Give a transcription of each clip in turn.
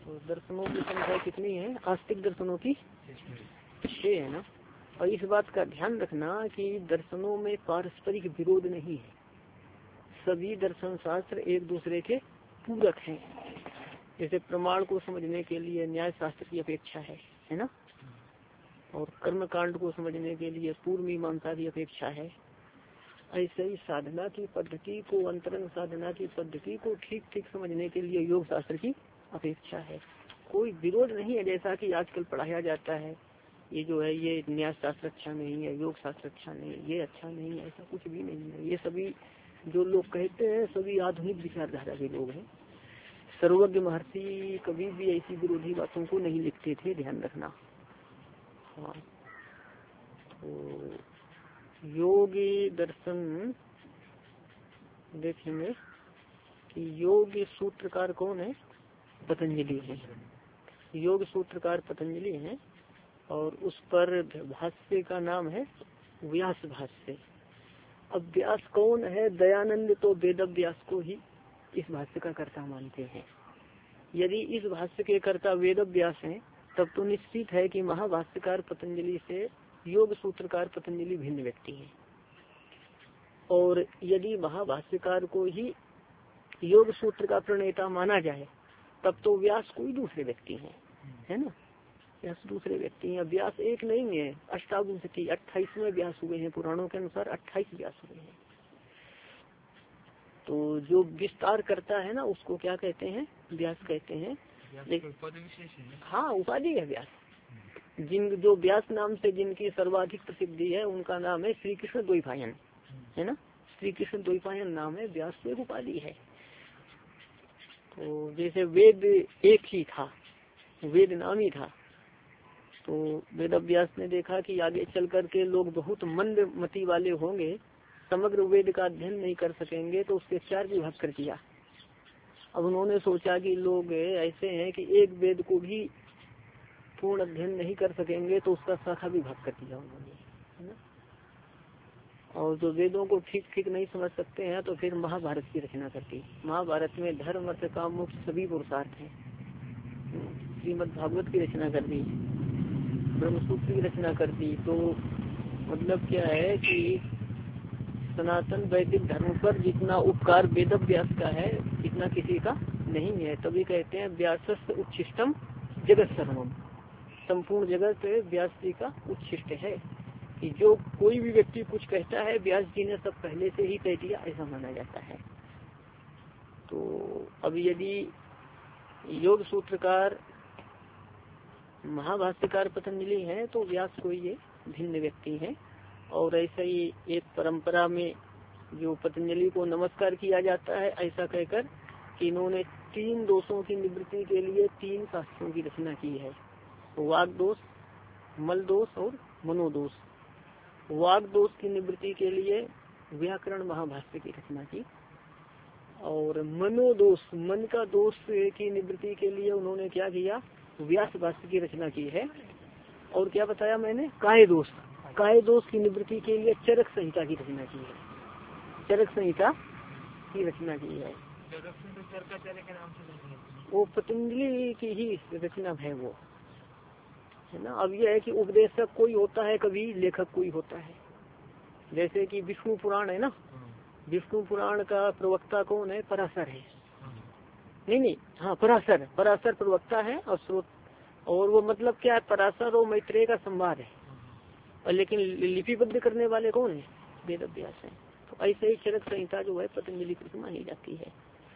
तो दर्शनों की संख्या कितनी है? आस्तिक दर्शनों की 6 है ना। और इस बात का ध्यान रखना कि दर्शनों में पारस्परिक विरोध नहीं है, सभी दर्शन शास्त्र एक दूसरे के पूरक हैं। जैसे प्रमाण को समझने के लिए न्याय शास्त्र की अपेक्षा है ना, और कर्म कांड को समझने के लिए पूर्व मीमांसा की अपेक्षा है। ऐसे ही साधना की पद्धति को, अंतरंग साधना की पद्धति को ठीक ठीक समझने के लिए योग शास्त्र की अपेक्षा है। कोई विरोध नहीं है, जैसा कि आजकल पढ़ाया जाता है, ये जो है ये न्याय शास्त्र अच्छा नहीं है, योग शास्त्र अच्छा नहीं है, ये अच्छा नहीं है, ऐसा कुछ भी नहीं है। ये सभी जो लोग कहते हैं सभी आधुनिक विचारधारा के लोग हैं। सर्वज्ञ महर्षि कभी भी ऐसी विरोधी बातों को नहीं लिखते थे, ध्यान रखना। हाँ, तो योगी दर्शन देखेंगे कि योग सूत्रकार कौन है? पतंजलि है। योग सूत्रकार पतंजलि है और उस पर भाष्य का नाम है व्यास भाष्य। अब व्यास कौन है? दयानंद तो वेद व्यास को ही इस भाष्य का कर्ता मानते हैं। यदि इस भाष्य के कर्ता वेद व्यास हैं तब तो निश्चित है कि महाभाष्यकार पतंजलि से योग सूत्रकार पतंजलि भिन्न व्यक्ति हैं। और यदि महाभाष्यकार को ही योग सूत्र का प्रणेता माना जाए तब तो व्यास कोई दूसरे व्यक्ति हैं, है ना। व्यास दूसरे व्यक्ति हैं, व्यास एक नहीं है। अष्टाविंशति 28वें व्यास हुए हैं, पुराणों के अनुसार 28 व्यास हुए हैं। तो जो विस्तार करता है ना उसको क्या कहते हैं? व्यास कहते हैं। हाँ, उपाधि है व्यास। जो व्यास नाम से जिनकी सर्वाधिक प्रसिद्धि है उनका नाम है श्री कृष्ण द्वैपायन, है ना। श्री कृष्ण द्वैपायन नाम है, व्यास तो एक उपाधि है। तो जैसे वेद एक ही था, वेद नाम ही था, तो वेद व्यास ने देखा कि आगे चल करके लोग बहुत मंद मति वाले होंगे, समग्र वेद का अध्ययन नहीं कर सकेंगे, तो उसके 4 विभाग कर दिया। अब उन्होंने सोचा कि लोग ऐसे हैं कि एक वेद को भी पूर्ण अध्ययन नहीं कर सकेंगे, तो उसका शाखा विभाग कर दिया उन्होंने, है ना। और जो वेदों को ठीक ठीक नहीं समझ सकते हैं तो फिर महाभारत की रचना करती। महाभारत में धर्म अर्थ काम मोक्ष सभी पुरुषार्थ हैं। श्रीमद् भागवत की रचना कर दी, ब्रह्मसूत्र की रचना कर दी। तो मतलब क्या है कि सनातन वैदिक धर्म पर जितना उपकार वेद व्यास का है इतना किसी का नहीं है। तभी कहते हैं व्यासस्य उच्छिष्टम जगत सर्वम, संपूर्ण जगत व्यास जी का उच्छिष्ट है। कि जो कोई भी व्यक्ति कुछ कहता है व्यास जी ने सब पहले से ही कह दिया, ऐसा माना जाता है। तो अब यदि योग सूत्रकार महाभाष्यकार पतंजलि हैं तो व्यास कोई ये भिन्न व्यक्ति हैं। और ऐसा ही एक परंपरा में जो पतंजलि को नमस्कार किया जाता है, ऐसा कहकर कि इन्होंने 3 दोषों की निवृत्ति के लिए 3 शास्त्रों की रचना की है। वाग दोष, मल दोष और मनोदोष। वाग दोष की निवृत्ति के लिए व्याकरण महाभाष्य की रचना की, और मनोदोष, मन का दोष की निवृत्ति के लिए उन्होंने क्या किया? व्यास भाष्य की रचना की है। और क्या बताया मैंने? काय दोष, काय दोष की निवृत्ति के लिए चरक संहिता की रचना की है। चरक संहिता की रचना की है। वो पतंजलि की ही रचना है वो, है ना। अब यह है कि उपदेशक कोई होता है, कभी लेखक कोई होता है। जैसे कि विष्णु पुराण है ना, विष्णु पुराण का प्रवक्ता कौन है? पराशर है। नहीं, हाँ, पराशर प्रवक्ता है और स्रोत। और वो मतलब क्या है? पराशर और मैत्रेय का संवाद है, और लेकिन लिपिबद्ध करने वाले कौन है? वेद व्यास है। तो ऐसे ही चरक संहिता जो है पतंजलि की मानी जाती है।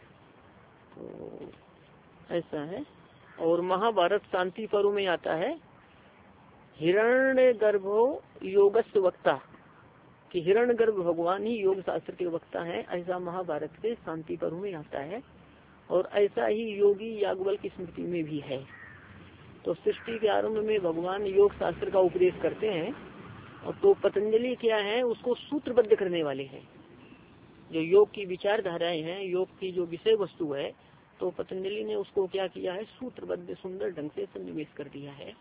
तो ऐसा है। और महाभारत शांति पर्व में आता है हिरण्य गर्भो योगस्य वक्ता, कि हिरण्य गर्भ भगवान ही योग शास्त्र के वक्ता है, ऐसा महाभारत के शांति पर्व में आता है। और ऐसा ही योगी याज्ञवल्क्य की स्मृति में भी है। तो सृष्टि के आरंभ में भगवान योग शास्त्र का उपदेश करते हैं, और तो पतंजलि क्या है? उसको सूत्रबद्ध करने वाले हैं। जो योग की विचारधाराएं हैं, योग की जो विषय वस्तु है, तो पतंजलि ने उसको क्या किया है? सूत्रबद्ध सुंदर ढंग से सन्निवेश कर दिया है।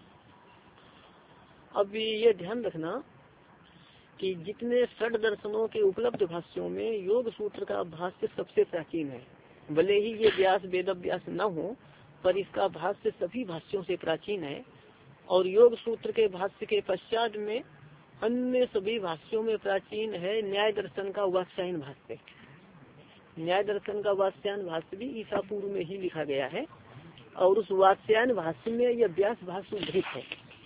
अब ये ध्यान रखना कि जितने षड दर्शनों के उपलब्ध भाष्यों में योग सूत्र का भाष्य सबसे प्राचीन है। भले ही ये व्यास वेद व्यास न हो, पर इसका भाष्य सभी भाष्यों से प्राचीन है। और योग सूत्र के भाष्य के पश्चात में अन्य सभी भाष्यों में प्राचीन है न्याय दर्शन का वात्स्यायन भाष्य। न्याय दर्शन का वात्स्यायन भाष्य भी ईसा पूर्व में ही लिखा गया है और उस वात्स्यायन भाष्य में यह व्यास भाष्य उद्धृत है।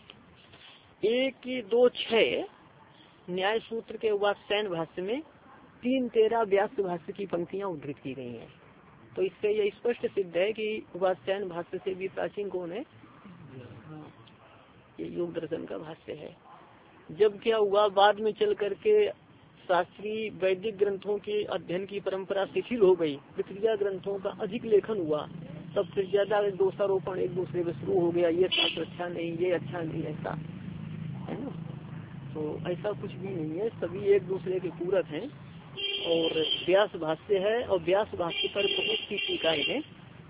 1-2-6 न्याय सूत्र के वात्स्यायन भाष्य में 3-13 व्यास भाष्य की पंक्तियां उद्धृत की गई हैं। तो इससे यह स्पष्ट सिद्ध है कि वात्स्यायन भाष्य से भी प्राचीन कौन है, ये योग दर्शन का भाष्य है। जब क्या हुआ, बाद में चल करके शास्त्रीय वैदिक ग्रंथों के अध्ययन की परंपरा शिथिल हो गई, प्रक्रिया ग्रंथों का अधिक लेखन हुआ, तब फिर ज्यादा दोषारोपण एक दूसरे में शुरू हो गया, ये शास्त्र अच्छा नहीं, ये अच्छा नहीं, ऐसा है ना। तो ऐसा कुछ भी नहीं है, सभी एक दूसरे के पूरक हैं। और व्यास भाष्य है और व्यास भाष्य पर बहुत सी टीकाएं हैं।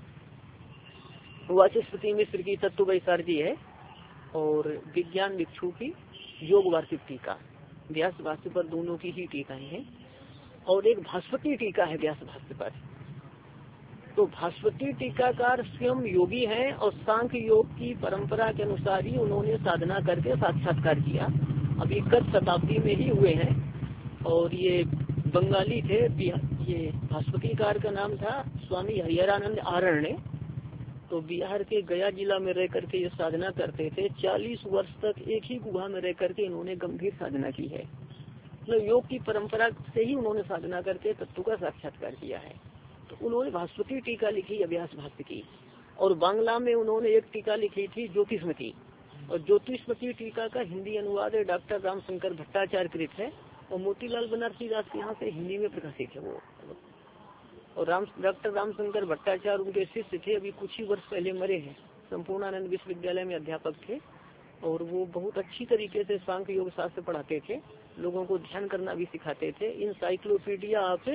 वाचस्पति मिश्र की तत्व वैसारजी है और विज्ञान भिक्षु की योग वार्षिक टीका, व्यास भाष्य पर दोनों की ही टीकाएं हैं। और एक भास्वती टीका है व्यास भाष्य पर। तो भास्वती टीकाकार स्वयं योगी हैं और सांख्य योग की परंपरा के अनुसार ही उन्होंने साधना करके साक्षात्कार किया। अभी गत शताब्दी में ही हुए हैं और ये बंगाली थे। ये भास्वतीकार का नाम था स्वामी हरिहरानंद आरण्य। तो बिहार के गया जिला में रह करके ये साधना करते थे। 40 वर्ष तक एक ही गुहा में रह करके इन्होंने गंभीर साधना की है। मतलब योग की परंपरा से ही उन्होंने साधना करके तत्व का साक्षात्कार किया है। तो उन्होंने भास्वती टीका लिखी अभ्यास भाष्य की। और बांग्ला में उन्होंने एक टीका लिखी थी ज्योतिष्मती। और ज्योतिष्मती टीका का हिंदी अनुवाद डॉक्टर रामशंकर भट्टाचार्य कृत है और मोतीलाल बनारसी दास के यहाँ से हिंदी में प्रकाशित है वो। और डॉक्टर रामशंकर भट्टाचार्य उनके शिष्य थे, अभी कुछ ही वर्ष पहले मरे हैं। संपूर्णानंद विश्वविद्यालय में अध्यापक थे और वो बहुत अच्छी तरीके से सांख्य योग शास्त्र पढ़ाते थे, लोगों को ध्यान करना भी सिखाते थे। इंसाइक्लोपीडिया ऑफ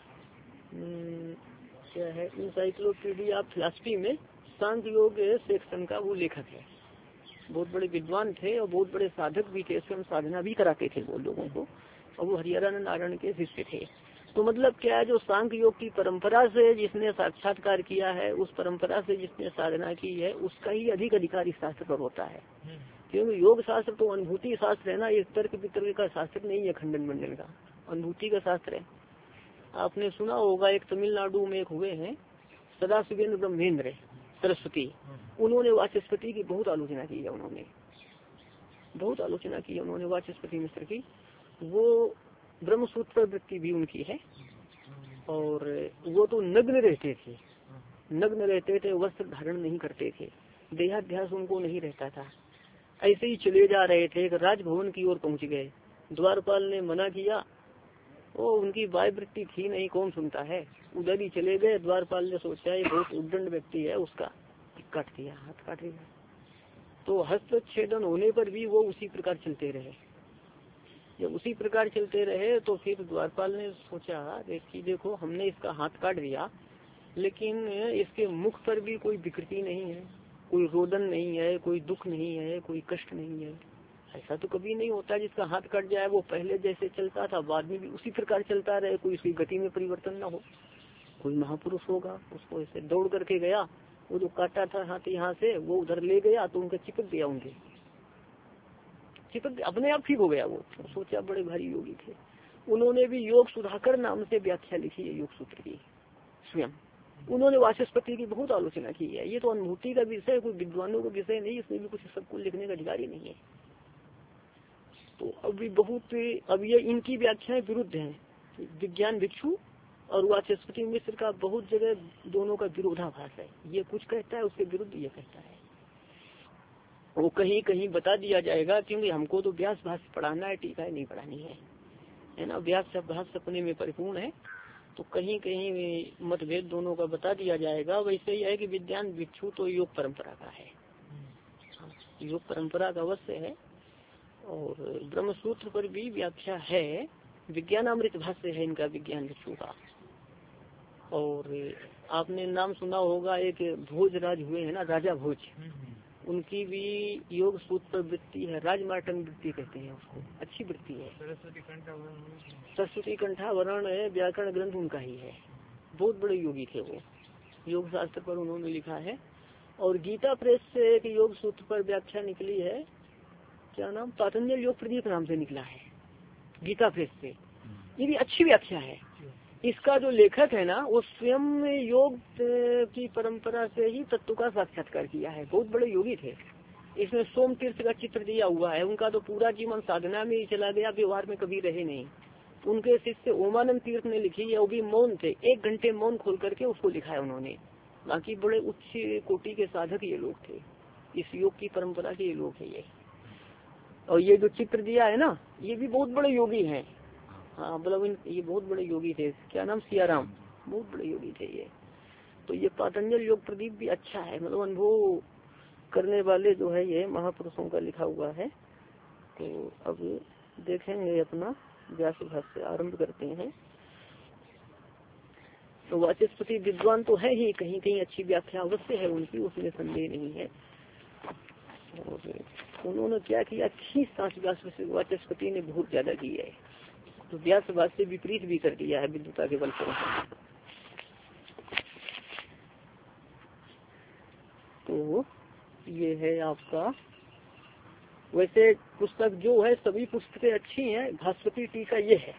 क्या है, इंसाइक्लोपीडिया ऑफ फिलॉसफी में सांख्य योग सेक्शन का वो लेखक है। बहुत बड़े विद्वान थे और बहुत बड़े साधक भी थे, स्वयं साधना भी कराते थे वो लोगों को। और वो हरिहरानंद आरण्य के शिष्य थे। तो मतलब क्या है, जो सांख्य योग की परंपरा से जिसने साक्षात्कार किया है, उस परंपरा से जिसने साधना की है, उसका ही अधिक अधिकार इस शास्त्र पर होता है। क्योंकि योग शास्त्र तो अनुभूति शास्त्र है ना, ये तर्क वितर्क का शास्त्र नहीं है, खंडन मंडन का, अनुभूति का शास्त्र है। आपने सुना होगा एक तमिलनाडु में एक हुए हैं सदाशिवेंद्र ब्रह्मेंद्र सरस्वती, उन्होंने वाचस्पति की बहुत आलोचना की है। उन्होंने बहुत आलोचना की है उन्होंने वाचस्पति मिश्र की। वो ब्रह्मसूत्र पर वृत्ति भी उनकी है। और वो तो नग्न रहते थे, वस्त्र धारण नहीं करते थे, देहाध्यास उनको नहीं रहता था। ऐसे ही चले जा रहे थे, राजभवन की ओर पहुंच गए। द्वारपाल ने मना किया, वो उनकी बाह्य वृत्ति थी नहीं, कौन सुनता है, उधर ही चले गए। द्वारपाल ने सोचा ये बहुत उद्दंड व्यक्ति है, उसका काट दिया, हाथ काट दिया। तो हस्तच्छेदन होने पर भी वो उसी प्रकार चलते रहे। जब उसी प्रकार चलते रहे तो फिर द्वारपाल ने सोचा कि देखो हमने इसका हाथ काट दिया, लेकिन इसके मुख पर भी कोई विकृति नहीं है, कोई रोदन नहीं है, कोई दुख नहीं है, कोई कष्ट नहीं है। ऐसा तो कभी नहीं होता जिसका हाथ कट जाए वो पहले जैसे चलता था बाद में भी उसी प्रकार चलता रहे, कोई उसकी गति में परिवर्तन न हो। कोई महापुरुष होगा, उसको ऐसे दौड़ करके गया, वो जो काटा था हाथ यहाँ से वो उधर ले गया तो उनका चिपक दिया, उनके चिपक अपने आप ठीक हो गया। वो सोचा बड़े भारी योगी थे। उन्होंने भी योग सुधाकर नाम से व्याख्या लिखी है योग सूत्र की स्वयं। उन्होंने वाचस्पति की बहुत आलोचना की है। ये तो अनुभूति का विषय, कोई विद्वानों का विषय नहीं, इसमें भी कुछ सबको लिखने का अधिकार ही नहीं है। तो अभी बहुत अब ये इनकी व्याख्याएं विरुद्ध हैं। विज्ञान भिक्षु और वाचस्पति मिश्र का बहुत जगह दोनों का विरोधाभास है। ये कुछ कहता है, उसके विरुद्ध ये कहता है। वो कहीं कहीं बता दिया जाएगा, क्योंकि हमको तो व्यास भाष्य पढ़ाना है, टीका नहीं पढ़ानी है ना। व्यास भाष्य अपने में परिपूर्ण है, तो कहीं कहीं मतभेद दोनों का बता दिया जाएगा। वैसे ही है कि विज्ञान भिक्षु तो योग परंपरा का है, योग परंपरा का अवश्य है। और ब्रह्मसूत्र पर भी व्याख्या है, विज्ञानामृत भाष्य है इनका, विज्ञान भिक्षु का। और आपने नाम सुना होगा, एक भोजराज हुए है ना, राजा भोज, उनकी भी योग सूत्र पर वृत्ति है, राजमार्टन वृत्ति कहते हैं उसको, अच्छी वृत्ति है। सरस्वती कंठावरण है, व्याकरण ग्रंथ उनका ही है। बहुत बड़े योगी थे वो, योग शास्त्र पर उन्होंने लिखा है। और गीता प्रेस से एक योग सूत्र पर व्याख्या निकली है, क्या नाम, पातंजल योग प्रदीप नाम से निकला है गीता प्रेस से। ये भी अच्छी व्याख्या है। इसका जो लेखक है ना वो स्वयं योग की परंपरा से ही तत्व का साक्षात्कार किया है, बहुत बड़े योगी थे। इसमें सोम तीर्थ का चित्र दिया हुआ है, उनका तो पूरा जीवन साधना में ही चला गया, व्यवहार में कभी रहे नहीं। उनके शिष्य ओमानंद तीर्थ ने लिखी है, वो भी मौन थे, 1 घंटे मौन खोल करके उसको लिखा है उन्होंने। बाकी बड़े उच्च कोटि के साधक ये लोग थे, इस योग की परंपरा के ये लोग है ये। और ये जो चित्र दिया है ना, ये भी बहुत बड़े योगी हैं। हाँ मतलब ये बहुत बड़े योगी थे, क्या नाम, सियाराम, बहुत बड़े योगी थे ये। तो ये पातंजल योग प्रदीप भी अच्छा है, मतलब अनुभव करने वाले जो है ये महापुरुषों का लिखा हुआ है। तो अब देखेंगे अपना व्यास भाष्य आरंभ करते हैं। तो वाचस्पति विद्वान तो है ही, कहीं कहीं अच्छी व्याख्या अवश्य है उनकी, उसमें संदेह नहीं है। और उन्होंने क्या किया, खींच सांस वाचस्पति ने बहुत ज्यादा की है, तो व्यास भाष्य विपरीत भी कर दिया है विद्वता के बल पर। तो ये है आपका, वैसे पुस्तक जो है सभी पुस्तकें अच्छी हैं। भास्वती टीका ये है,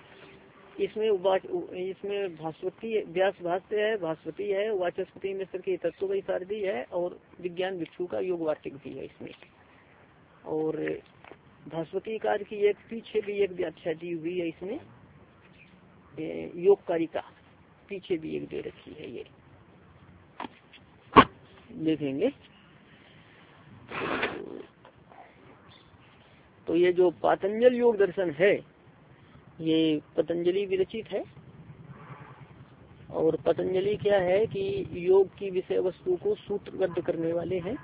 इसमें भास्वती व्यास भाष्य है, भास्वती है, वाचस्पति मिश्र की तत्व की सारदी है, और विज्ञान भिक्षु का योग वार्तिक भी है इसमें। और भास्वती कार की एक पीछे भी एक व्याख्या दी हुई है इसमें, योग कारिका पीछे भी एक दे रखी है, ये देखेंगे। तो ये जो पातंजल योग दर्शन है ये पतंजलि विरचित है। और पतंजलि क्या है कि योग की विषय वस्तु को सूत्रबद्ध करने वाले हैं।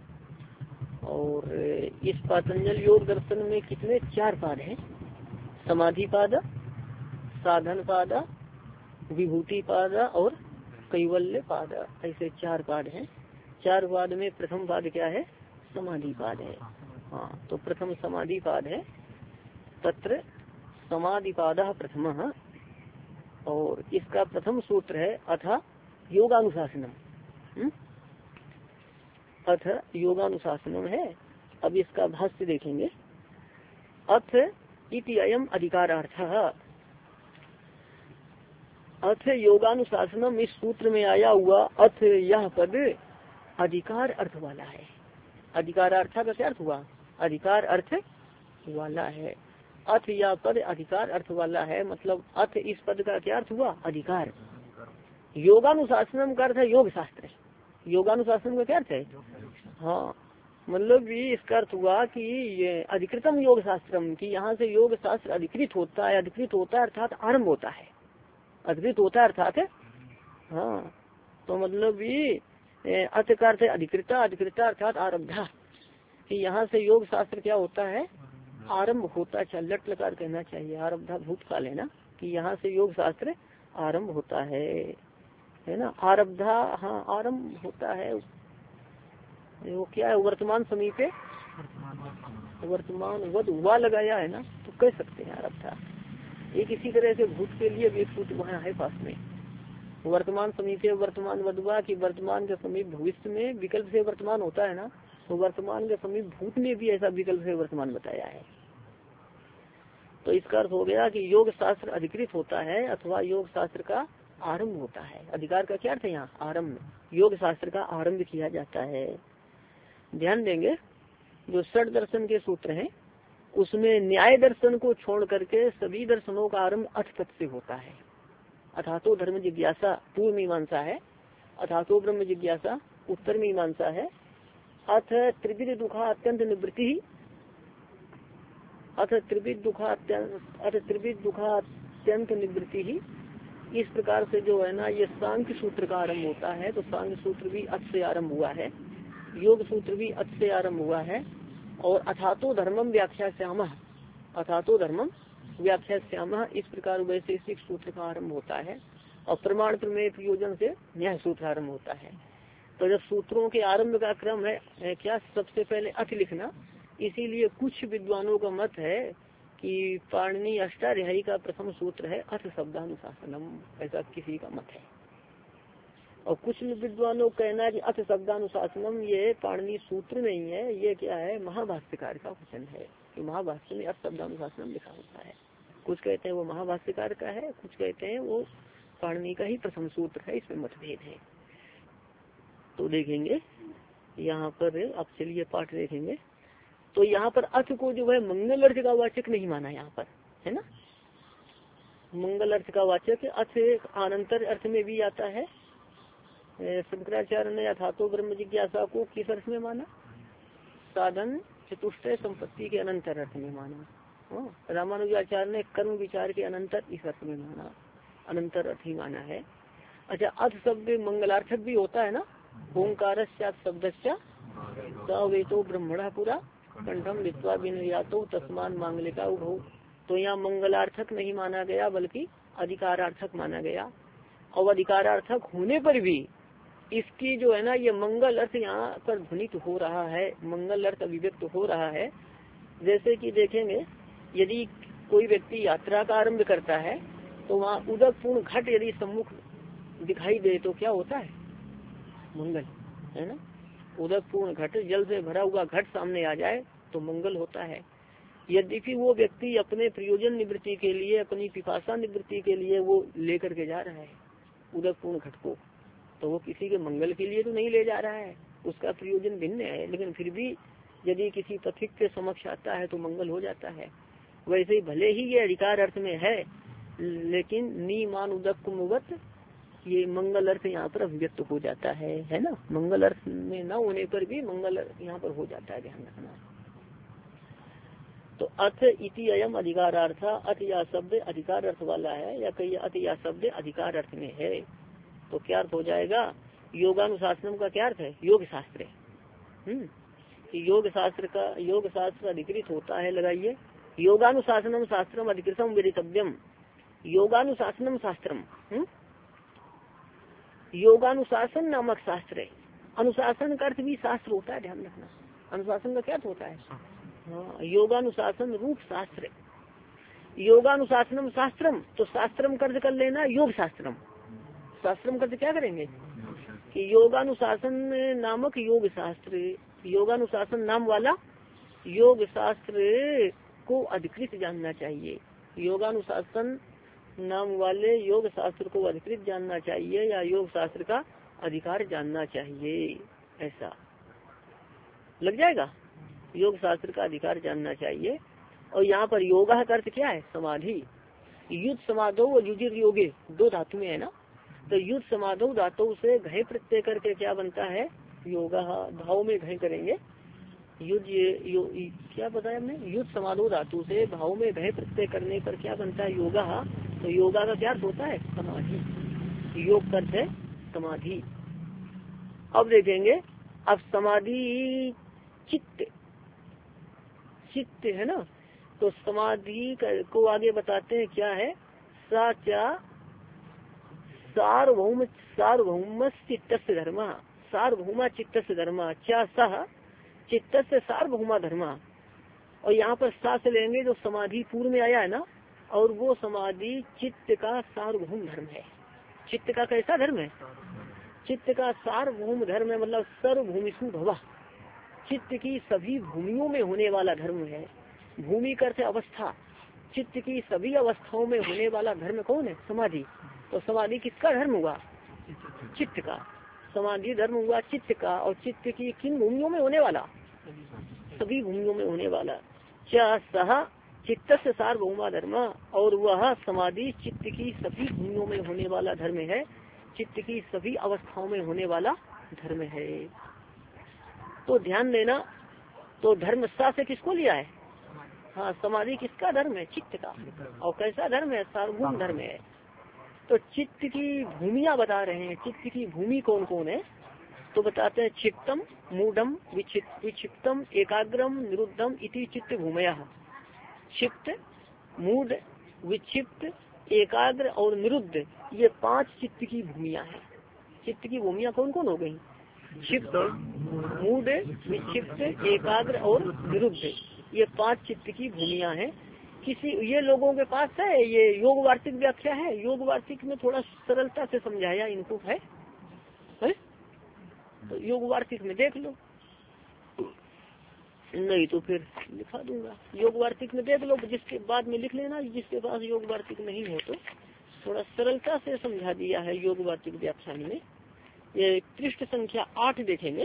और इस पातंजल योग दर्शन में कितने 4 पाद हैं, समाधि पाद, साधन पाद, विभूति पाद और कैवल्य पाद, ऐसे 4 पाद हैं। 4 पाद में प्रथम पाद क्या है, समाधि पाद है। हाँ, तो प्रथम समाधि पाद है, तत्र समाधि पाद प्रथम। और इसका प्रथम सूत्र है अथ योगानुशासनम, अथ योगानुशासनम है। अब इसका भाष्य देखेंगे। अथ इति अयम अधिकारार्थः, अथ योगानुशासनम इस सूत्र में आया हुआ अथ यह पद अधिकार अर्थ वाला है। अधिकारार्थ का क्या अर्थ हुआ, अधिकार अर्थ वाला है। अथ यह पद अधिकार अर्थ वाला है, मतलब अथ इस पद का क्या अर्थ हुआ, अधिकार। योगानुशासनम का अर्थ है योग शास्त्र, योगानुशासन का क्या अर्थ है, हाँ मतलब भी इसका अर्थ हुआ कि ये अधिकृतम योग शास्त्रम, कि यहाँ से योग शास्त्र अधिकृत होता है। अधिकृत होता है अर्थात आरंभ होता है, अधिकृत होता है अर्थात हाँ। तो मतलब भी अर्थ का अर्थ है अधिकृता, अधिकृता अर्थात आरब्धा, कि यहाँ से योग शास्त्र क्या होता है, आरंभ होता है। लट लकार कहना चाहिए, आरब्धा भूतकाल है ना, कि यहाँ से योग शास्त्र आरंभ होता है ना, आरब्धा, हाँ आरंभ होता है। वो क्या है, वर्तमान समीपे, वर्तमान वद हुआ लगाया है ना, तो कह सकते हैं आरब्धा। एक इसी तरह से भूत के लिए भी एक सूत्र वहाँ है पास में, वर्तमान समीपे वर्तमान वधवा, की वर्तमान के समीप भविष्य में विकल्प से वर्तमान होता है ना, तो वर्तमान के समीप भूत में भी ऐसा विकल्प से वर्तमान बताया है। तो इसका अर्थ हो गया कि योग शास्त्र अधिकृत होता है अथवा योग शास्त्र का आरंभ होता है। अधिकार का क्या अर्थ है यहाँ, आरंभ, योग शास्त्र का आरंभ किया जाता है। ध्यान देंगे जो षड दर्शन के सूत्र हैं उसमें न्याय दर्शन को छोड़ करके सभी दर्शनों का आरंभ अथ तत् से होता है। अथातो धर्म जिज्ञासा पूर्व मीमांसा है, अथातो ब्रह्म जिज्ञासा उत्तर मीमांसा है। अथ त्रिविध दुखा अत्यंत निवृत्ति, अथ त्रिविध दुखा अत्यंत निवृत्ति ही, इस प्रकार से जो है ना ये सांख्य सूत्र का आरंभ होता है। तो सांख्य सूत्र भी अथ से आरंभ हुआ है, योग सूत्र भी अथ से आरंभ हुआ है। और अथातो धर्मम व्याख्या श्याम, अथातो धर्मम व्याख्या श्याम, इस प्रकार वैशेषिक सूत्र का आरंभ होता है। और प्रमाण प्रमेय प्रयोजन से न्याय सूत्र आरंभ होता है। तो जब सूत्रों के आरंभ का क्रम है क्या, सबसे पहले अथ लिखना, इसीलिए कुछ विद्वानों का मत है कि पाणिनि अष्टाध्यायी का प्रथम सूत्र है अथ शब्दानुशासनम, ऐसा किसी का मत है। और कुछ विद्वानों का कहना है कि अथ शब्दानुशासनम ये पाणिनि सूत्र नहीं है, ये क्या है महाभाष्यकार का वचन है कि महाभाष्य में अथ शब्दानुशासनम लिखा होता है। कुछ कहते हैं वो महाभाष्यकार का है, कुछ कहते हैं वो पाणिनि का ही प्रथम सूत्र है, इसमें मतभेद है। तो देखेंगे यहाँ पर, अब चलिए पाठ देखेंगे। तो यहाँ पर अर्थ को जो है मंगल अर्थ का वाचक नहीं माना यहाँ पर, है ना। मंगल अर्थ का वाचक अर्थ अनंतर अर्थ में भी आता है। शंकराचार्य ने अथातो ब्रह्म जिज्ञासा को किस अर्थ में माना, साधन चतुष्टय संपत्ति के अनंतर अर्थ में माना। रामानुजाचार्य ने कर्म विचार के अनंतर इस अर्थ में माना, अनंतर अर्थ ही माना है। अच्छा, अर्थ शब्द मंगलार्थक भी होता है ना, ओंकार शब्द वेतो ब्रह्मणा पुरा कंठम वित्वा विनिर्यातो तस्मान मांगलिका उभो। तो यहाँ मंगलार्थक नहीं माना गया बल्कि अधिकारार्थक माना गया। और अधिकारार्थक होने पर भी इसकी जो है ना ये मंगल अर्थ यहाँ पर ध्वनित हो रहा है, मंगल अर्थ अभिव्यक्त हो रहा है। जैसे कि देखेंगे यदि कोई व्यक्ति यात्रा का आरंभ करता है तो वहाँ उदक पूर्ण घट यदि सम्मुख दिखाई दे तो क्या होता है, मंगल, है ना। उदक पूर्ण घट, जल से भरा हुआ घट सामने आ जाए तो मंगल होता है। यद्यपि वो व्यक्ति अपने प्रयोजन निवृत्ति के लिए, अपनी पिपासा निवृत्ति के लिए वो लेकर के जा रहा है उदक पूर्ण घट को, तो वो किसी के मंगल के लिए तो नहीं ले जा रहा है, उसका प्रयोजन भिन्न है, लेकिन फिर भी यदि किसी पथिक के समक्ष आता है तो मंगल हो जाता है। वैसे ही भले ही ये अधिकार अर्थ में है, लेकिन नीमान उदक कुमुवत ये मंगल अर्थ यहाँ पर अभिव्यक्त हो जाता है ना। मंगल अर्थ में न होने पर भी मंगल यहाँ पर हो जाता है, ध्यान रखना। तो अथ इति अयम अधिकारार्थ, अथ या शब्द अधिकार अर्थ वाला है, या कहीं अथ या शब्द अधिकार अर्थ में है, तो क्या अर्थ हो जाएगा। योगानुशासनम का क्या अर्थ है, योग शास्त्र। योग शास्त्र अधिकृत होता है, लगाइए योगानुशासनम शास्त्रम अधिकृतम विदितव्यम। योगानुशासनम शास्त्रम, योगानुशासन नामक शास्त्र है। अनुशासन का अर्थ भी शास्त्र होता है, ध्यान रखना। अनुशासन का क्या अर्थ होता है, हाँ, योगानुशासन रूप शास्त्र। योगानुशासनम शास्त्रम, तो शास्त्रम का अर्थ कर लेना योग शास्त्रम। शास्त्रम का अर्थ क्या करेंगे कि योगानुशासन नामक योग शास्त्र, योगानुशासन नाम वाला योग शास्त्र को अधिकृत जानना चाहिए। योगानुशासन नाम वाले योग शास्त्र को अधिकृत जानना चाहिए, या योग शास्त्र का अधिकार जानना चाहिए, ऐसा लग जाएगा। योग शास्त्र का अधिकार जानना चाहिए। और यहाँ पर योगा का अर्थ क्या है, समाधि। युद्ध समाधो और युजित योगे दो धातु में है ना, तो युद्ध समाधो धातु से घय प्रत्यय करके क्या बनता है, योगा। भाव में घय करेंगे, युद्ध क्या बताया हमने, युद्ध समाधो धातु से भाव में घय प्रत्यय करने पर क्या बनता है, योगा। तो योगा का क्या अर्थ होता है, समाधि। योग का अर्थ है समाधि। अब देखेंगे, अब समाधि चित्त है ना, तो समाधि को आगे बताते हैं क्या है, सार्वभौम चित्तस्य धर्म, सार्वभौमा चित्तस्य धर्म, क्या सह चित्तस्य सार्वभौमा धर्म। और यहाँ पर सा से लेंगे जो समाधि पूर्व में आया है ना, और वो समाधि चित्त का सार्वभौम धर्म है। चित्त का कैसा धर्म है, चित्त का सार्वभौम धर्म है, मतलब सर्वभूमिषु भवा, चित्त की सभी भूमियों में होने वाला धर्म है। भूमि करते अवस्था, चित्त की सभी अवस्थाओं में होने वाला धर्म कौन है, समाधि। तो समाधि किसका धर्म हुआ, चित्त का। समाधि धर्म हुआ चित्त का, और चित्त की किन भूमियों में होने वाला, सभी भूमियों में होने वाला। क्या सह चित्त से सार्वभौमा धर्म, और वह समाधि चित्त की सभी भूमियों में होने वाला धर्म है, चित्त की सभी अवस्थाओं में होने वाला धर्म है। तो ध्यान देना, तो धर्म सा से किसको लिया है, हाँ, समाधि किसका धर्म है, चित्त का। और कैसा धर्म है, सार्वभौम धर्म है। तो चित्त की भूमिया बता रहे हैं, चित्त की भूमि कौन कौन है, तो बताते हैं क्षिप्तम मूढ़म विक्षिप्तम एकाग्रम निरुद्धम इति चित्त भूमया। क्षिप्त, मूढ़, विक्षिप्त, एकाग्र और निरुद्ध, ये 5 चित्त की भूमिया है। चित्त की भूमिया कौन कौन हो गई, क्षिप्त, मूढ़, विक्षिप्त, एकाग्र और निरुद्ध, ये 5 चित्त की भूमिया है। किसी ये लोगों के पास है, ये योग वार्षिक व्याख्या है, योग वार्षिक में थोड़ा सरलता से समझाया इनको है, योग वार्तिक में देख लो, नहीं तो फिर लिखा दूंगा। योग वार्तिक में देख लो, जिसके बाद में लिख लेना, जिसके पास योग वार्तिक नहीं हो तो। थोड़ा सरलता से समझा दिया है योग वार्तिक व्याख्यान में। ये पृष्ठ संख्या 8 देखेंगे।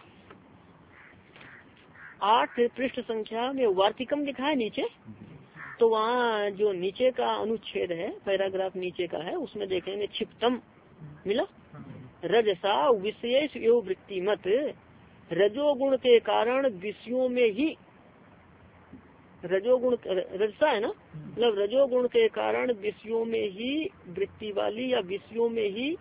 8 पृष्ठ संख्या में वार्तिकम लिखा है नीचे, तो वहाँ जो नीचे का अनुच्छेद है, पैराग्राफ नीचे का है, उसमें देखेंगे क्षिप्तम मिला। रजसा विशेष एवं वृत्तिमत, रजोगुण के कारण विषयों में ही, रजोगुण रजसा है ना, मतलब रजोगुण के कारण विषयों में ही वृत्ति वाली, या विषयों में ही,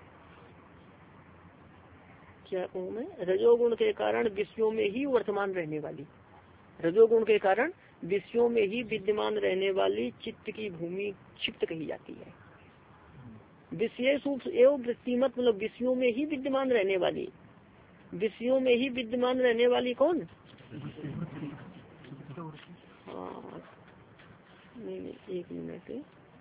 क्या कहूँ मैं, रजोगुण के कारण विषयों में ही वर्तमान रहने वाली, रजोगुण के कारण विषयों में ही विद्यमान रहने वाली चित्त की भूमि क्षिप्त कही जाती है। विशेष रूप एवं वृत्तिमत, मतलब विषयों में ही विद्यमान रहने वाली, विषयों में ही विद्यमान रहने वाली कौन? हाँ नहीं, एक मिनट,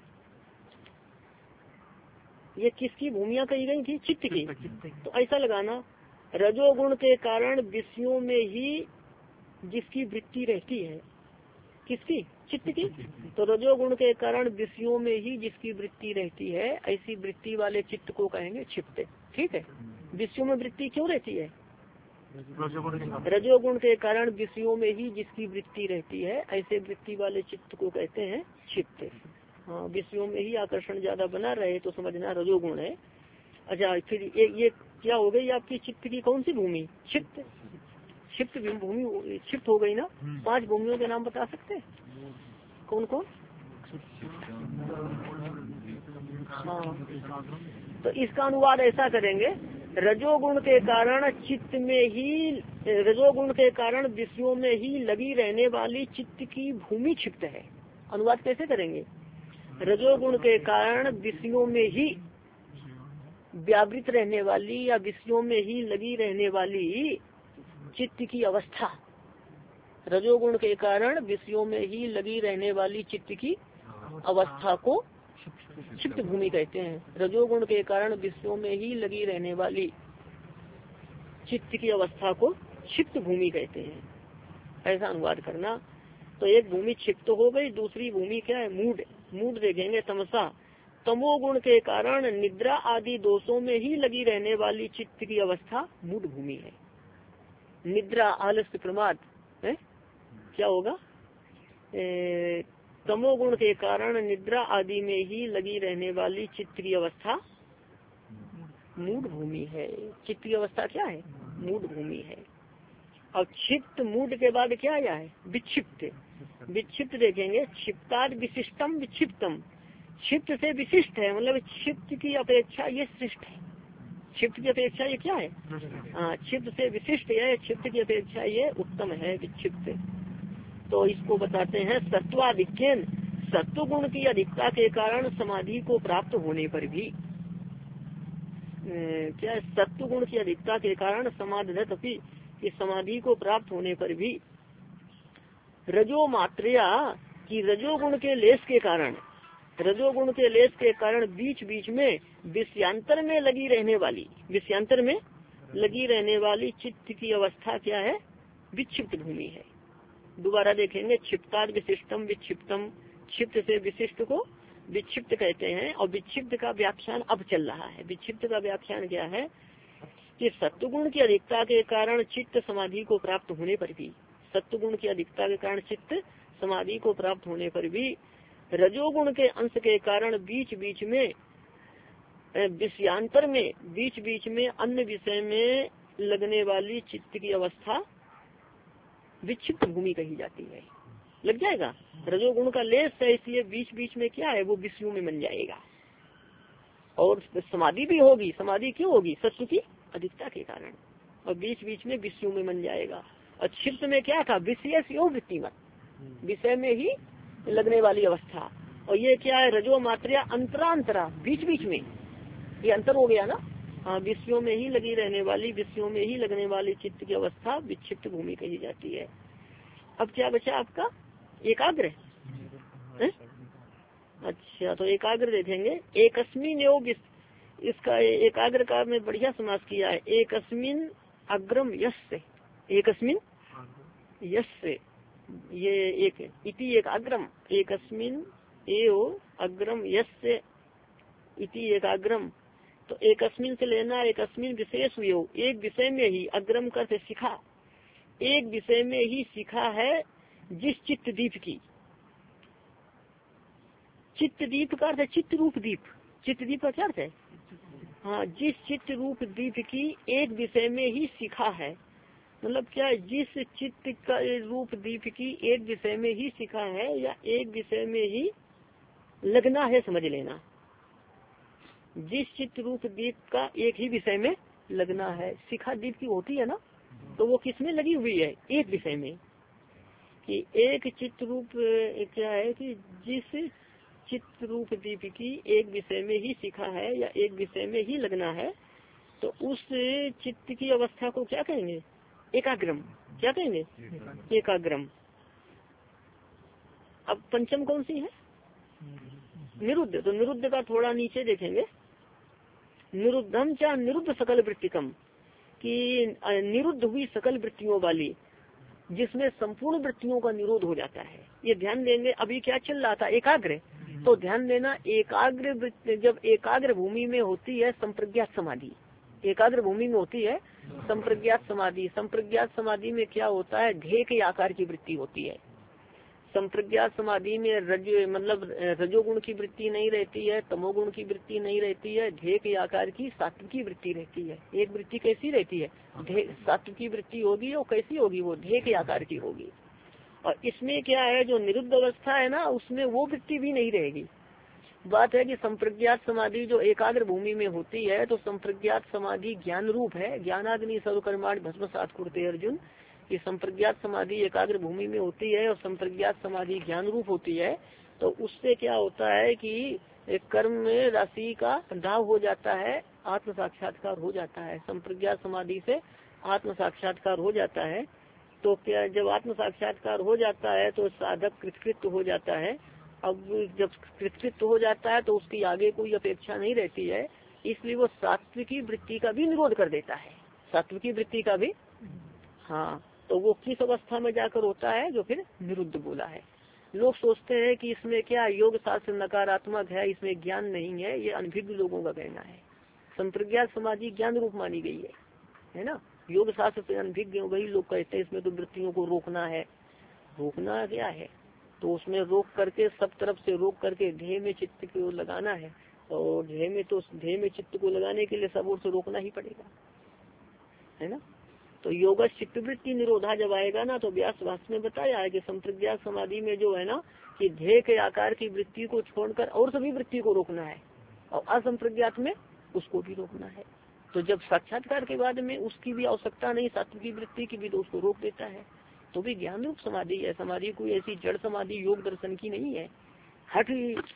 ये किसकी भूमिया कही गई थी? चित्त की। तो ऐसा लगाना, रजोगुण के कारण विषयों में ही जिसकी वृत्ति रहती है, किसकी? चित्त की। तो रजोगुण के कारण विषयों में ही जिसकी वृत्ति रहती है, ऐसी वृत्ति वाले चित्त को कहेंगे क्षिप्त। ठीक है। विषयों में वृत्ति क्यों रहती है? रजोगुण के कारण विषयों में ही जिसकी वृत्ति रहती है, ऐसे वृत्ति वाले चित्त को कहते हैं क्षिप्त। हाँ, विषयों में ही आकर्षण ज्यादा बना रहे तो समझना रजोगुण है। अच्छा, फिर ये क्या हो गई आपकी चित्त की कौन सी भूमि? क्षिप्त। क्षिप्त भूमि क्षिप्त हो गई ना। 5 भूमियों के नाम बता सकते हैं? कौन कौन? हाँ, तो इसका अनुवाद ऐसा करेंगे, रजोगुण के कारण चित्त में ही, रजोगुण के कारण विषयों में ही लगी रहने वाली चित्त की भूमि क्षिप्त है। अनुवाद कैसे करेंगे? रजोगुण के कारण विषयों में ही व्यावृत रहने वाली, या विषयों में ही लगी रहने वाली चित्त की अवस्था, रजोगुण के कारण विषयों में ही लगी रहने वाली चित्त की अवस्था को क्षिप्त भूमि कहते हैं। रजोगुण के कारण विषयों में ही लगी रहने वाली चित्त की अवस्था को क्षिप्त भूमि कहते हैं। ऐसा अनुवाद करना। तो एक भूमि क्षिप्त हो गई, दूसरी भूमि क्या है? मूड। मूड देखेंगे तमसा, तमोगुण के कारण निद्रा आदि दोषों में ही लगी रहने वाली चित्त की अवस्था मूड भूमि है। निद्रा, आलस्य, प्रमाद है, क्या होगा? तमोगुण के कारण निद्रा आदि में ही लगी रहने वाली चित्त की अवस्था मूड भूमि है। चित्त की अवस्था क्या है? मूड भूमि है। अब क्षिप्त मूड के बाद क्या आया है? विक्षिप्त। विक्षिप्त देखेंगे, क्षिप्ताद विशिष्टम विक्षिप्तम, क्षिप्त से विशिष्ट है, मतलब क्षिप्त की अपेक्षा ये श्रेष्ठ है। क्षिप्त की अपेक्षा ये क्या है? हाँ, क्षिप्त से विशिष्ट है, क्षिप्त की अपेक्षा ये उत्तम है विक्षिप्त। तो इसको बताते हैं सत्वाधिक्यन, सत्व गुण की अधिकता के कारण समाधि को प्राप्त होने पर भी, क्या है? सत्व गुण की अधिकता के कारण समाधत अपनी, कि समाधि को प्राप्त होने पर भी रजो मात्रिया, की रजोगुण के लेस के कारण, रजोगुण के लेस के कारण बीच बीच में विषयांतर में लगी रहने वाली, विषयांतर में लगी रहने वाली चित्त की अवस्था क्या है? विक्षिप्त भूमि है। दोबारा देखेंगे, क्षिप्ताद विशिष्टम विक्षिप्तम, क्षिप्त से विशिष्ट को विक्षिप्त कहते हैं। और विक्षिप्त का व्याख्यान अब चल रहा है। विक्षिप्त का व्याख्यान क्या है? कि सत्वगुण की अधिकता के कारण चित्त समाधि को प्राप्त होने पर भी, सत्वगुण की अधिकता के कारण चित्त समाधि को प्राप्त होने पर भी रजोगुण के अंश के कारण बीच बीच में विषयांतर में, बीच बीच में अन्य विषय में लगने वाली चित्त की अवस्था विक्षिप्त भूमि कही जाती है। लग जाएगा? रजोगुण का लेस है, इसलिए बीच बीच में क्या है? वो विषयों में मिल जाएगा। और समाधि भी होगी। समाधि क्यों होगी? सत्व की अधिकता के कारण, और बीच बीच में विषयों में मिल जाएगा। और क्षिप्त में क्या था? विशेष योग वृत्तिमत, विषय में ही लगने वाली अवस्था। और ये क्या है? रजो मात्रा अंतरांतरा, बीच बीच में, ये अंतर हो गया ना। हाँ, विषयों में ही लगी रहने वाली, विषयों में ही लगने वाली चित्त की अवस्था विक्षिप्त भूमि कही जाती है। अब क्या बचा आपका? एकाग्र। अच्छा, तो एकाग्र देखेंगे। एकस्मिन योग, इसका एकाग्र का में बढ़िया समास किया है। एकस्मिन अग्रम यस्य, एकस्मिन यस्य, ये एक इति एक अग्रम, एकस्मिन एव अग्रम यस्य इति एक अग्रम। तो एकस्मिन से लेना एकस्मिन विशेष हुए, एक विषय में ही, अग्रम कर से शिखा, एक विषय में ही शिखा है जिस चित्त दीप की। चित्त दीप का अर्थ है चित्त रूप दीप, चित्त दीप का क्या अर्थ है? हाँ, जिस चित्त रूप दीप की एक विषय में ही शिखा है, मतलब क्या, जिस चित्त का रूप दीप की एक विषय में ही शिखा है या एक विषय में ही लगना है, समझ लेना। जिस चित्त रूप दीप का एक ही विषय में लगना है, शिखा दीप की होती है ना, तो वो किसमें लगी हुई है? एक विषय में। कि एक चित्त रूप क्या है कि जिस चित्त रूप दीप की एक विषय में ही शिखा है या एक विषय में ही लगना है, तो उस चित्त की अवस्था को क्या कहेंगे? एकाग्रम। क्या कहेंगे? एकाग्रम। अब पंचम कौन सी है? निरुद्ध। तो निरुद्ध का थोड़ा नीचे देखेंगे, निरुद्धम चा निरुद्ध सकल वृत्तिकम, कि निरुद्ध हुई सकल वृत्तियों वाली, जिसमें संपूर्ण वृत्तियों का निरोध हो जाता है। ये ध्यान देंगे। अभी क्या चल रहा था? एकाग्र। तो ध्यान देना, एकाग्र जब एकाग्र भूमि में होती है संप्रज्ञात समाधि, एकाग्र भूमि में होती है संप्रज्ञात समाधि। संप्रज्ञात समाधि में क्या होता है? ध्येय के आकार की वृत्ति होती है। संप्रज्ञात समाधि में रजोगुण की वृत्ति नहीं रहती है, तमोगुण की वृत्ति नहीं रहती है, ध्येय के आकार की सात्विकी वृत्ति रहती है। एक वृत्ति कैसी रहती है? सात्विकी वृत्ति होगी। और कैसी होगी? वो ध्येय के आकार की होगी। और इसमें क्या है, जो निरुद्ध अवस्था है ना, उसमें वो वृत्ति भी नहीं रहेगी। बात है कि संप्रज्ञात समाधि जो एकाग्र भूमि में होती है, तो संप्रज्ञात समाधि ज्ञान रूप है। ज्ञानाग्नि सर्वकर्माणि भस्मसात् कुरुते अर्जुन। कि संप्रज्ञात समाधि एकाग्र भूमि में होती है और संप्रज्ञात समाधि ज्ञान रूप होती है। तो उससे क्या होता है कि कर्म राशि का दाव हो जाता है, आत्म साक्षात्कार हो जाता है। संप्रज्ञात समाधि से आत्म साक्षात्कार हो जाता है। तो क्या, जब आत्म साक्षात्कार हो जाता है तो साधक कृतकृत्य हो जाता है। अब जब कृतकृत्य हो जाता है तो उसकी आगे कोई अपेक्षा नहीं रहती है, इसलिए वो सात्विकी वृत्ति का भी निरोध कर देता है। सात्विकी वृत्ति का भी। हाँ, तो वो किस अवस्था में जाकर होता है जो फिर निरुद्ध बोला है। लोग सोचते हैं कि इसमें क्या योग शास्त्र नकारात्मक है, इसमें ज्ञान नहीं है, ये अनभिज्ञ लोगों का कहना है। संप्रज्ञात समाधि ज्ञान रूप मानी गई है ना। योग शास्त्र से अनभिज्ञ वही लोग कहते हैं इसमें तो वृत्तियों को रोकना है। रोकना क्या है? तो उसमें रोक करके, सब तरफ से रोक करके ध्येय में चित्त को लगाना है। और ध्येय में चित्त को लगाने के लिए सब ओर से रोकना ही पड़ेगा, है ना। तो योग चित्तवृत्ति निरोधा जब आएगा ना, तो व्यास भाष्य में बताया है कि संप्रज्ञात समाधि में जो है ना, कि ध्येय के आकार की वृत्ति को छोड़कर और सभी वृत्ति को रोकना है, और असंप्रज्ञात में उसको भी रोकना है। तो जब साक्षात्कार के बाद में उसकी भी आवश्यकता नहीं, सात्विकी वृत्ति की भी, तो उसको रोक देता है। तो भी ज्ञान रूप समाधि है। समाधि कोई ऐसी जड़ समाधि योग दर्शन की नहीं है। हठ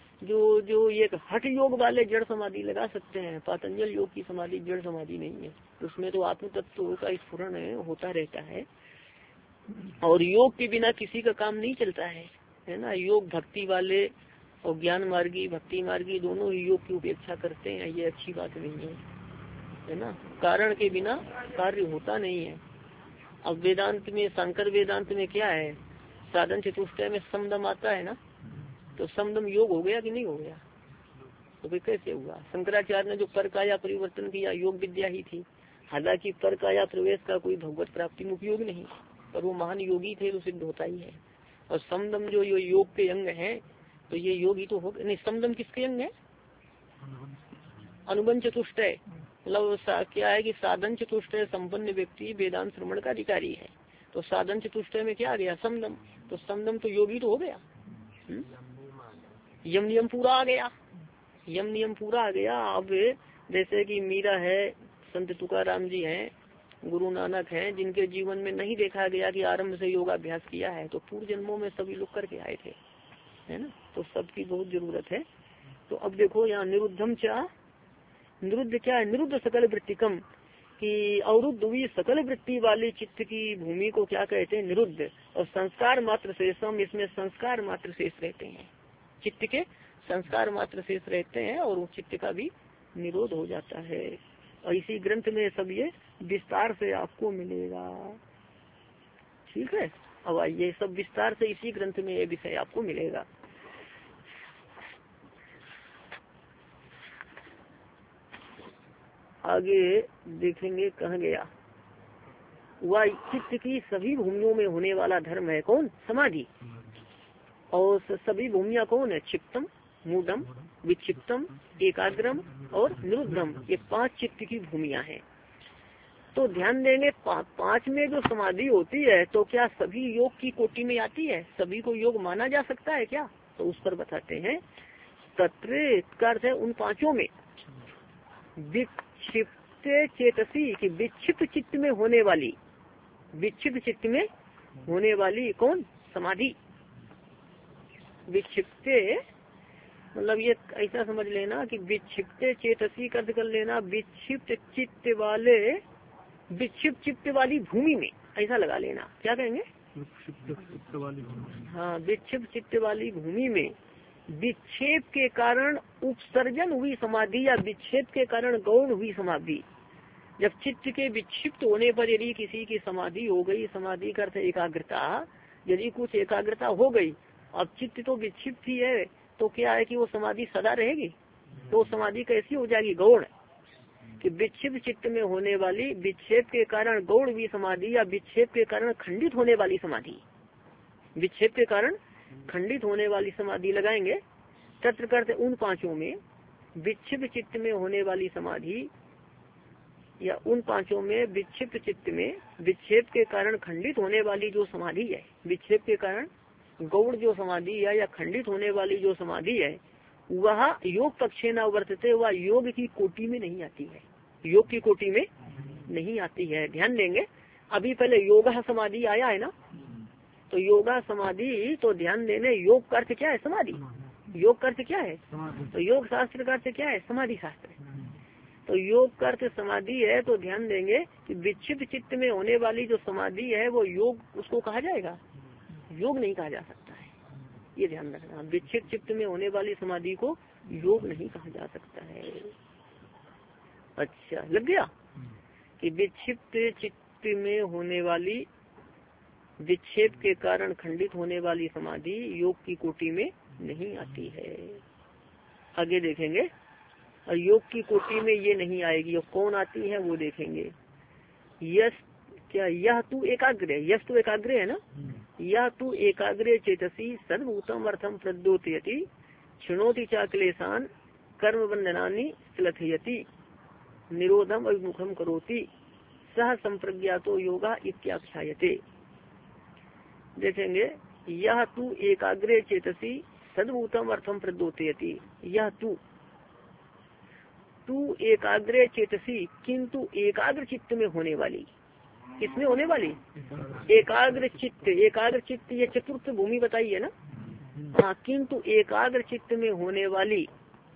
जो एक हठ योग वाले जड़ समाधि लगा सकते हैं, पातंजल योग की समाधि जड़ समाधि नहीं है। उसमें तो आत्म तत्व का स्फुरण होता रहता है। और योग के बिना किसी का काम नहीं चलता है ना। योग भक्ति वाले और ज्ञान मार्गी, भक्ति मार्गी दोनों ही योग की उपेक्षा करते हैं, ये अच्छी बात नहीं है ना। कारण के बिना कार्य होता नहीं है। अब वेदांत में, शंकर वेदांत में क्या है, साधन चतुष्टय में समदम आता है ना। तो समदम योग हो गया कि नहीं हो गया? तो फिर कैसे हुआ? शंकराचार्य ने जो पर काया परिवर्तन किया, योग विद्या ही थी। हालांकि पर काया प्रवेश का कोई भगवत प्राप्ति में उपयोग नहीं, पर वो महान योगी थे तो सिद्ध होता ही है। और समदम जो योग के अंग है, तो ये योग ही तो हो नहीं। समदम किसके अंग है? अनुबंध चतुष्टय। मतलब क्या है कि साधन चतुष्टय संपन्न व्यक्ति वेदांत श्रवण का अधिकारी है। तो साधन चतुष्टय में क्या आ गया? समदम। तो समदम तो योगी तो हो गया। यम नियम पूरा आ गया। यम नियम पूरा आ गया। अब जैसे कि मीरा है, संत तुकाराम जी हैं, गुरु नानक हैं, जिनके जीवन में नहीं देखा गया कि आरंभ से योगाभ्यास किया है, तो पूर्व जन्मों में सभी लोग करके आए थे, है ना। तो सबकी बहुत जरूरत है। तो अब देखो यहाँ निरुद्धम चा, निरुद्ध क्या है? निरुद्ध सकल वृत्तिकम, कि अवरुद्ध हुई सकल वृत्ति वाली चित्त की भूमि को क्या कहते हैं? निरुद्ध। और संस्कार मात्र शेषम, इसमें संस्कार मात्र शेष रहते हैं, चित्त के संस्कार मात्र शेष रहते हैं और उस चित्त का भी निरोध हो जाता है। और इसी ग्रंथ में सब ये विस्तार से आपको मिलेगा। ठीक है, अब ये सब विस्तार से इसी ग्रंथ में ये विषय आपको मिलेगा। आगे देखेंगे, कहाँ गया, वह चित्त की सभी भूमियों में होने वाला धर्म है कौन, समाधि। और सभी भूमिया कौन है, क्षिप्तम, मूढ़म, विक्षिप्तम, एकाग्रम और निरुद्धम, ये 5 चित्त की भूमिया हैं। तो ध्यान देंगे 5 में जो समाधि होती है तो क्या सभी योग की कोटि में आती है, सभी को योग माना जा सकता है क्या, तो उस पर बताते हैं। तत्र का अर्थ है उन 5 में, विक्षिप्त चेतसी की विक्षिप्त चित्त में होने वाली, विक्षिप्त चित्त में होने वाली कौन, समाधि। विक्षिप्त मतलब ये ऐसा समझ लेना कि विक्षिप्त चेतसी का अर्थ कर लेना विक्षिप्त चित्त वाले, विक्षिप्त चित्त वाली भूमि में, ऐसा लगा लेना। क्या कहेंगे, हाँ, विक्षिप्त चित्त वाली भूमि में विक्षेप के कारण उपसर्जन हुई समाधि या विक्षेप के कारण गौण हुई समाधि। जब चित्त के विक्षिप्त होने पर यदि किसी की समाधि हो गई, समाधि का अर्थ एकाग्रता, यदि कुछ एकाग्रता हो गई, अब चित्त तो विक्षिप्त ही है, तो क्या है कि वो समाधि सदा रहेगी, तो समाधि कैसी हो जाएगी, गौण। कि विक्षिप्त चित्त में होने वाली विक्षेप के कारण गौण हुई समाधि या विक्षेप के कारण खंडित होने वाली समाधि, विक्षेप के कारण खंडित होने वाली समाधि लगाएंगे। तत्र करते उन 5 में विक्षिप्त चित्त में होने वाली समाधि या उन 5 में विक्षिप्त चित्त में विक्षेप के कारण खंडित होने वाली जो समाधि है, विक्षेप के कारण गौण जो समाधि है या खंडित होने वाली जो समाधि है, वह योग पक्षे न वर्तते, वह योग की कोटि में नहीं आती है, योग की कोटि में नहीं आती है। ध्यान देंगे, अभी पहले योगा समाधि आया है ना, तो योगा समाधि, तो ध्यान देने योग का अर्थ क्या है, समाधि। योग का अर्थ क्या है, तो योग शास्त्र का अर्थ क्या है, समाधि शास्त्र। तो योग का अर्थ समाधि है, तो ध्यान देंगे कि विक्षिप्त चित्त में होने वाली जो समाधि है वो योग, उसको कहा जाएगा, योग नहीं कहा जा सकता है। ये ध्यान रखना, विक्षिप्त चित्त में होने वाली समाधि को योग नहीं कहा जा सकता है। अच्छा, लग गया कि विक्षिप्त चित्त में होने वाली विक्षेप के कारण खंडित होने वाली समाधि योग की कोटि में नहीं आती है। आगे देखेंगे, और योग की कोटि में ये नहीं आएगी, और कौन आती है वो देखेंगे। यश क्या, यह तू एकाग्र, यश तो एकाग्र है ना, यह तू एकाग्रे चेतसी सर्वभूतम अर्थम प्रद्योतयति क्षणोति चा क्लेशान कर्म बंधनानि श्लथयति निरोधम अभिमुखम करोति सह संप्रज्ञातो योगा इत्याख्यायते। देखेंगे, यह तू एकाग्रे चेतसी सद्भूतम अर्थम प्रद्योतयति, यह तू एकाग्रे चेतसी, किंतु एकाग्र चित्त में होने वाली, किसमें होने वाली, एकाग्र चित्त, एकाग्र चित्त ये चतुर्थ भूमि बताई है ना, हाँ, किंतु एकाग्र चित्त में होने वाली,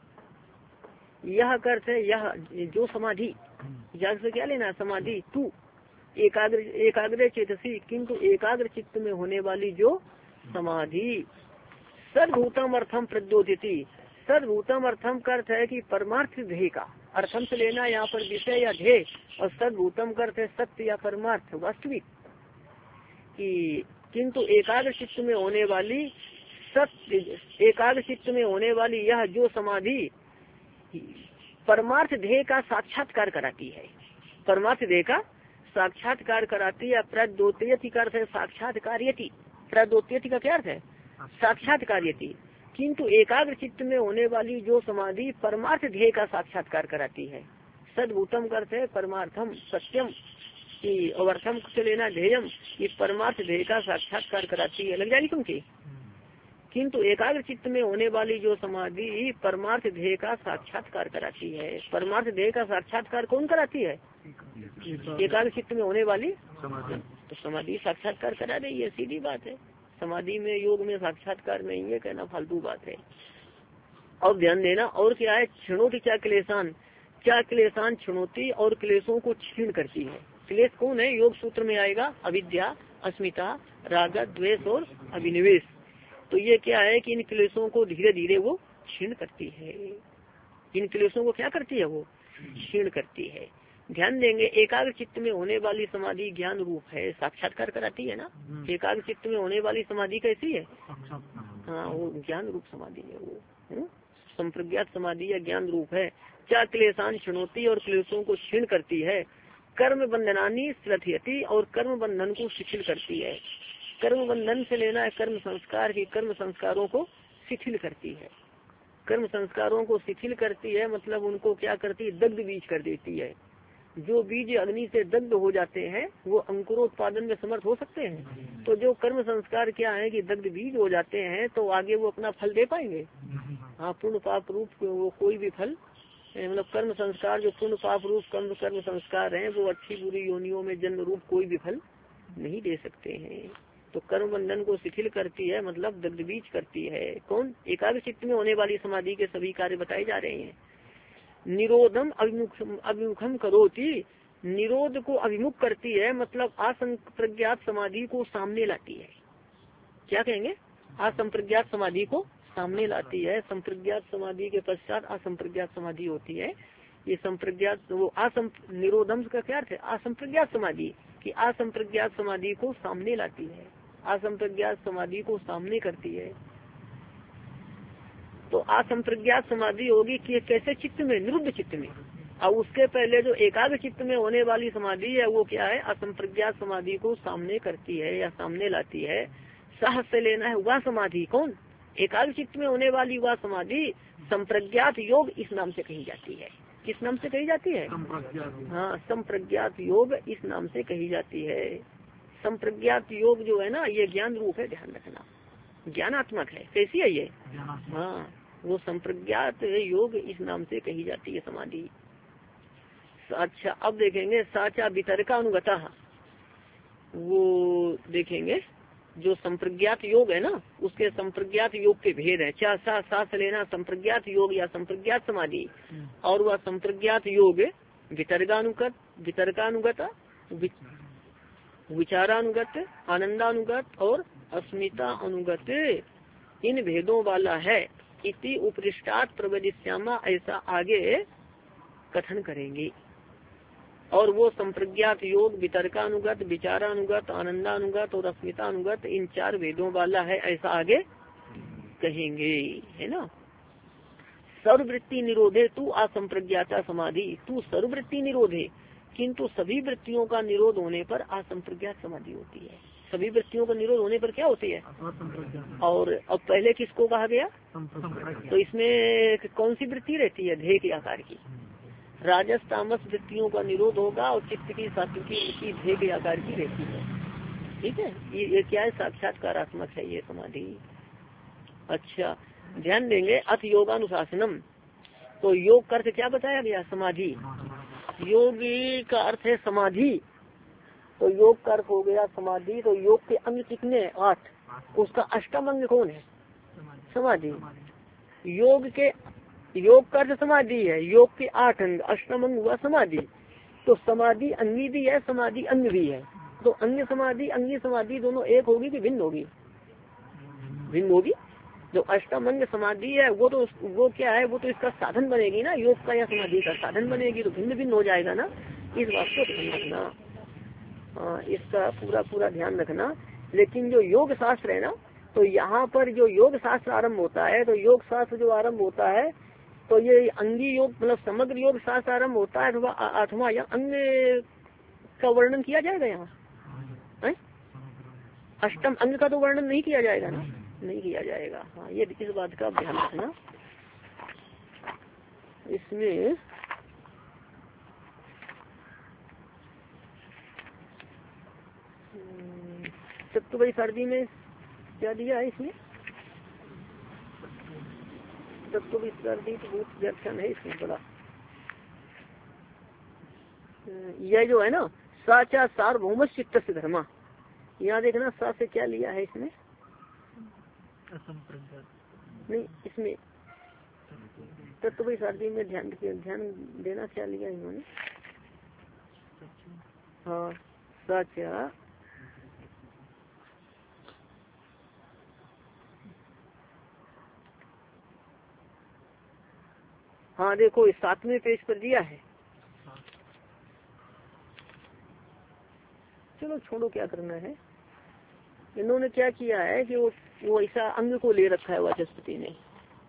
यह अर्थ है यह जो समाधि, जग से क्या लेना, समाधि। तू एकाग्र चेतसी, किंतु एकाग्र चित्त में होने वाली जो समाधि, सर्वभूतम अर्थम प्रद्योतिथि, सर्वभूतम अर्थम का अर्थ है कि परमार्थ ध्येय का, अर्थम से लेना यहाँ पर विषय या ध्येय, और सर्वभूतम का अर्थ है सत्य या परमार्थ वास्तविक। कि किंतु एकाग्र चित्त में होने वाली, सत्य एकाग्र चित्त में होने वाली यह जो समाधि परमार्थ ध्येय का साक्षात्कार कराती है, परमार्थ ध्येय का साक्षात्कार कराती है। प्रद्योतयति का अर्थ है साक्षात्कार्यति, प्रद्योतयति का क्या अर्थ है, साक्षात्कार्यति। किंतु एकाग्र चित्त में होने वाली जो समाधि परमार्थ ध्येय का साक्षात्कार कराती है। सद्भूतम का अर्थ है परमार्थम सत्यम, कि अर्थम से लेना ध्येयम, ये परमार्थ ध्येय का साक्षात्कार कराती है, लग जाएगी तुमकी। किंतु एकाग्र चित्त में होने वाली जो समाधि परमार्थ ध्येय का साक्षात्कार कराती है। परमार्थ ध्येय का साक्षात्कार कौन कराती है, एकाग्र चित्त में होने वाली तो समाधि साक्षात्कार करा रही है, सीधी बात है। समाधि में, योग में साक्षात्कार नहीं है कहना फालतू बात है। और ध्यान देना, और क्या है, क्षणोति क्या क्लेशान, क्या क्लेशान क्षणोति, और क्लेशों को क्षीण करती है। क्लेश कौन है, योग सूत्र में आएगा, अविद्या, अस्मिता, राग, द्वेष और अभिनिवेश। तो ये क्या है कि इन क्लेशों को धीरे धीरे वो क्षीण करती है। इन क्लेशों को क्या करती है, वो क्षीण करती है। ध्यान देंगे, एकाग्र चित्त में होने वाली समाधि ज्ञान रूप है, साक्षात्कार कराती है ना। एकाग्र चित्त में होने वाली समाधि कैसी है? हाँ, वो ज्ञान रूप समाधि है वो, संप्रज्ञात समाधि या ज्ञान रूप है। क्या क्लेशान क्षिणोती, और क्लेशों को क्षीण करती है। कर्म बंधनानी श्रथयति, और कर्म बंधन को शिथिल करती है। कर्म बंधन से लेना है कर्म संस्कार की, कर्म संस्कारों को शिथिल करती है। कर्म संस्कारों को शिथिल करती है मतलब उनको क्या करती है? दग्ध बीज कर देती है। जो बीज अग्नि से दग्ध हो जाते हैं वो अंकुरोत्पादन में समर्थ हो सकते हैं। तो जो कर्म संस्कार क्या है कि दग्ध बीज हो जाते हैं तो आगे वो अपना फल दे पाएंगे? हाँ, पूर्ण पाप रूप वो कोई भी फल, मतलब कर्म संस्कार जो पूर्ण पाप रूप कर्म संस्कार हैं वो अच्छी बुरी योनियों में जन्म रूप कोई भी फल नहीं दे सकते हैं। तो कर्म बंधन को शिथिल करती है मतलब दग्ध बीज करती है। कौन? एकाग्र चित्त में होने वाली समाधि के सभी कार्य बताए जा रहे हैं। निरोधम अभिमुखम करोति, निरोध को अभिमुख करती है मतलब असंप्रज्ञात समाधि को सामने लाती है। क्या कहेंगे? असंप्रज्ञात समाधि को सामने लाती है। संप्रज्ञात समाधि के पश्चात असंप्रज्ञात समाधि होती है। ये संप्रज्ञात वो निरोधम का क्या अर्थ है? असंप्रज्ञात समाधि की असंप्रज्ञात समाधि को सामने लाती है, असंप्रज्ञात समाधि को सामने करती है। तो असंप्रज्ञात समाधि होगी कि कैसे चित्त में? निरुद्ध चित्त में। और उसके पहले जो एकाग्र चित्त में होने वाली समाधि है वो क्या है? असंप्रज्ञात समाधि को सामने करती है या सामने लाती है। साहस से लेना है वह समाधि। कौन? एकाग्र चित्त में होने वाली वह समाधि संप्रज्ञात योग इस नाम से कही जाती है। किस नाम से कही जाती है? हाँ, संप्रज्ञात योग इस नाम से कही जाती है। संप्रज्ञात योग जो है ना ये ज्ञान रूप है, ध्यान रखना, ज्ञानात्मक है। कैसी है ये? हाँ, वो संप्रज्ञात योग इस नाम से कही जाती है समाधि। अच्छा, अब देखेंगे साचा वितर्का अनुगता, वो देखेंगे जो संप्रज्ञात योग है ना उसके संप्रज्ञात योग के भेद है। क्या सास लेना संप्रज्ञात योग या संप्रज्ञात समाधि, और वह संप्रज्ञात योग वितर्कानुगत, विचारानुगत, आनंदानुगत और अस्मिता अनुगत इन भेदों वाला है। इति उपरिष्टात प्रवदिष्यामा, ऐसा आगे कथन करेंगे। और वो संप्रज्ञात योग वितर्कानुगत, विचारानुगत, आनंदानुगत और अस्मितानुगत इन 4 भेदों वाला है, ऐसा आगे कहेंगे, है ना। सर्ववृत्ति निरोधे तू असंप्रज्ञाता समाधि, तू सर्ववृत्ति निरोधे, किंतु सभी वृत्तियों का निरोध होने पर असंप्रज्ञात समाधि होती है। सभी वृत्तियों का निरोध होने पर क्या होती है? और अब पहले किसको कहा गया? तो इसमें कौन सी वृत्ति रहती है? ध्येय के आकार की। राजस तामस वृत्तियों का निरोध होगा और चित्त की सात्विकी वृत्ति ध्येय के आकार की रहती है। ठीक है, ये क्या है? साक्षात्कारात्मक है ये समाधि। अच्छा, ध्यान देंगे अथ योगानुशासनम, तो योग का अर्थ क्या बताया गया? समाधि। योगी का अर्थ है समाधि, तो योग का अर्थ हो गया समाधि। तो योग के अंग कितने? 8। उसका अष्टम अंग कौन है? समाधि। योग का अर्थ समाधि है, योग के 8 अंग, अष्टम अंग हुआ समाधि। तो समाधि अंगी भी है, समाधि अंग भी है। तो अंग समाधि अंगी समाधि दोनों एक होगी कि भिन्न होगी? भिन्न होगी। जो अष्टम अंग समाधि है वो क्या है? वो तो इसका साधन बनेगी ना, योग का या समाधि का साधन बनेगी, तो भिन्न भिन्न हो जाएगा ना। इस बात को ध्यान रखना, इसका पूरा ध्यान रखना। लेकिन जो योग शास्त्र है ना, तो यहाँ पर जो योग शास्त्र आरम्भ होता है, तो योग शास्त्र जो आरम्भ होता है तो ये अंगी योग मतलब समग्र योग शास्त्र आरम्भ होता है अथवा 8वां या अंग का वर्णन किया जाएगा यहाँ। अष्टम अंग का तो वर्णन नहीं किया जाएगा ना, नहीं किया जाएगा। हाँ, ये इस बात का ध्यान रखना। इसमें सप्तवई सर्दी में क्या दिया है? इसमें सप्तवई सर्दी तो बहुत व्याख्यान है इसमें बड़ा। यह जो है ना साचा सार्वभौम चित्त से धर्मा, यहाँ देखना सा से क्या लिया है इसमें? नहीं, इसमें तत्व शादी में ध्यान देना क्या लिया इन्होंने? हाँ, साचा हाँ देखो इस 7वें पेज पर दिया है, चलो छोड़ो, क्या करना है। इन्होंने क्या किया है कि वो ऐसा अंग को ले रखा है, वाचस्पति ने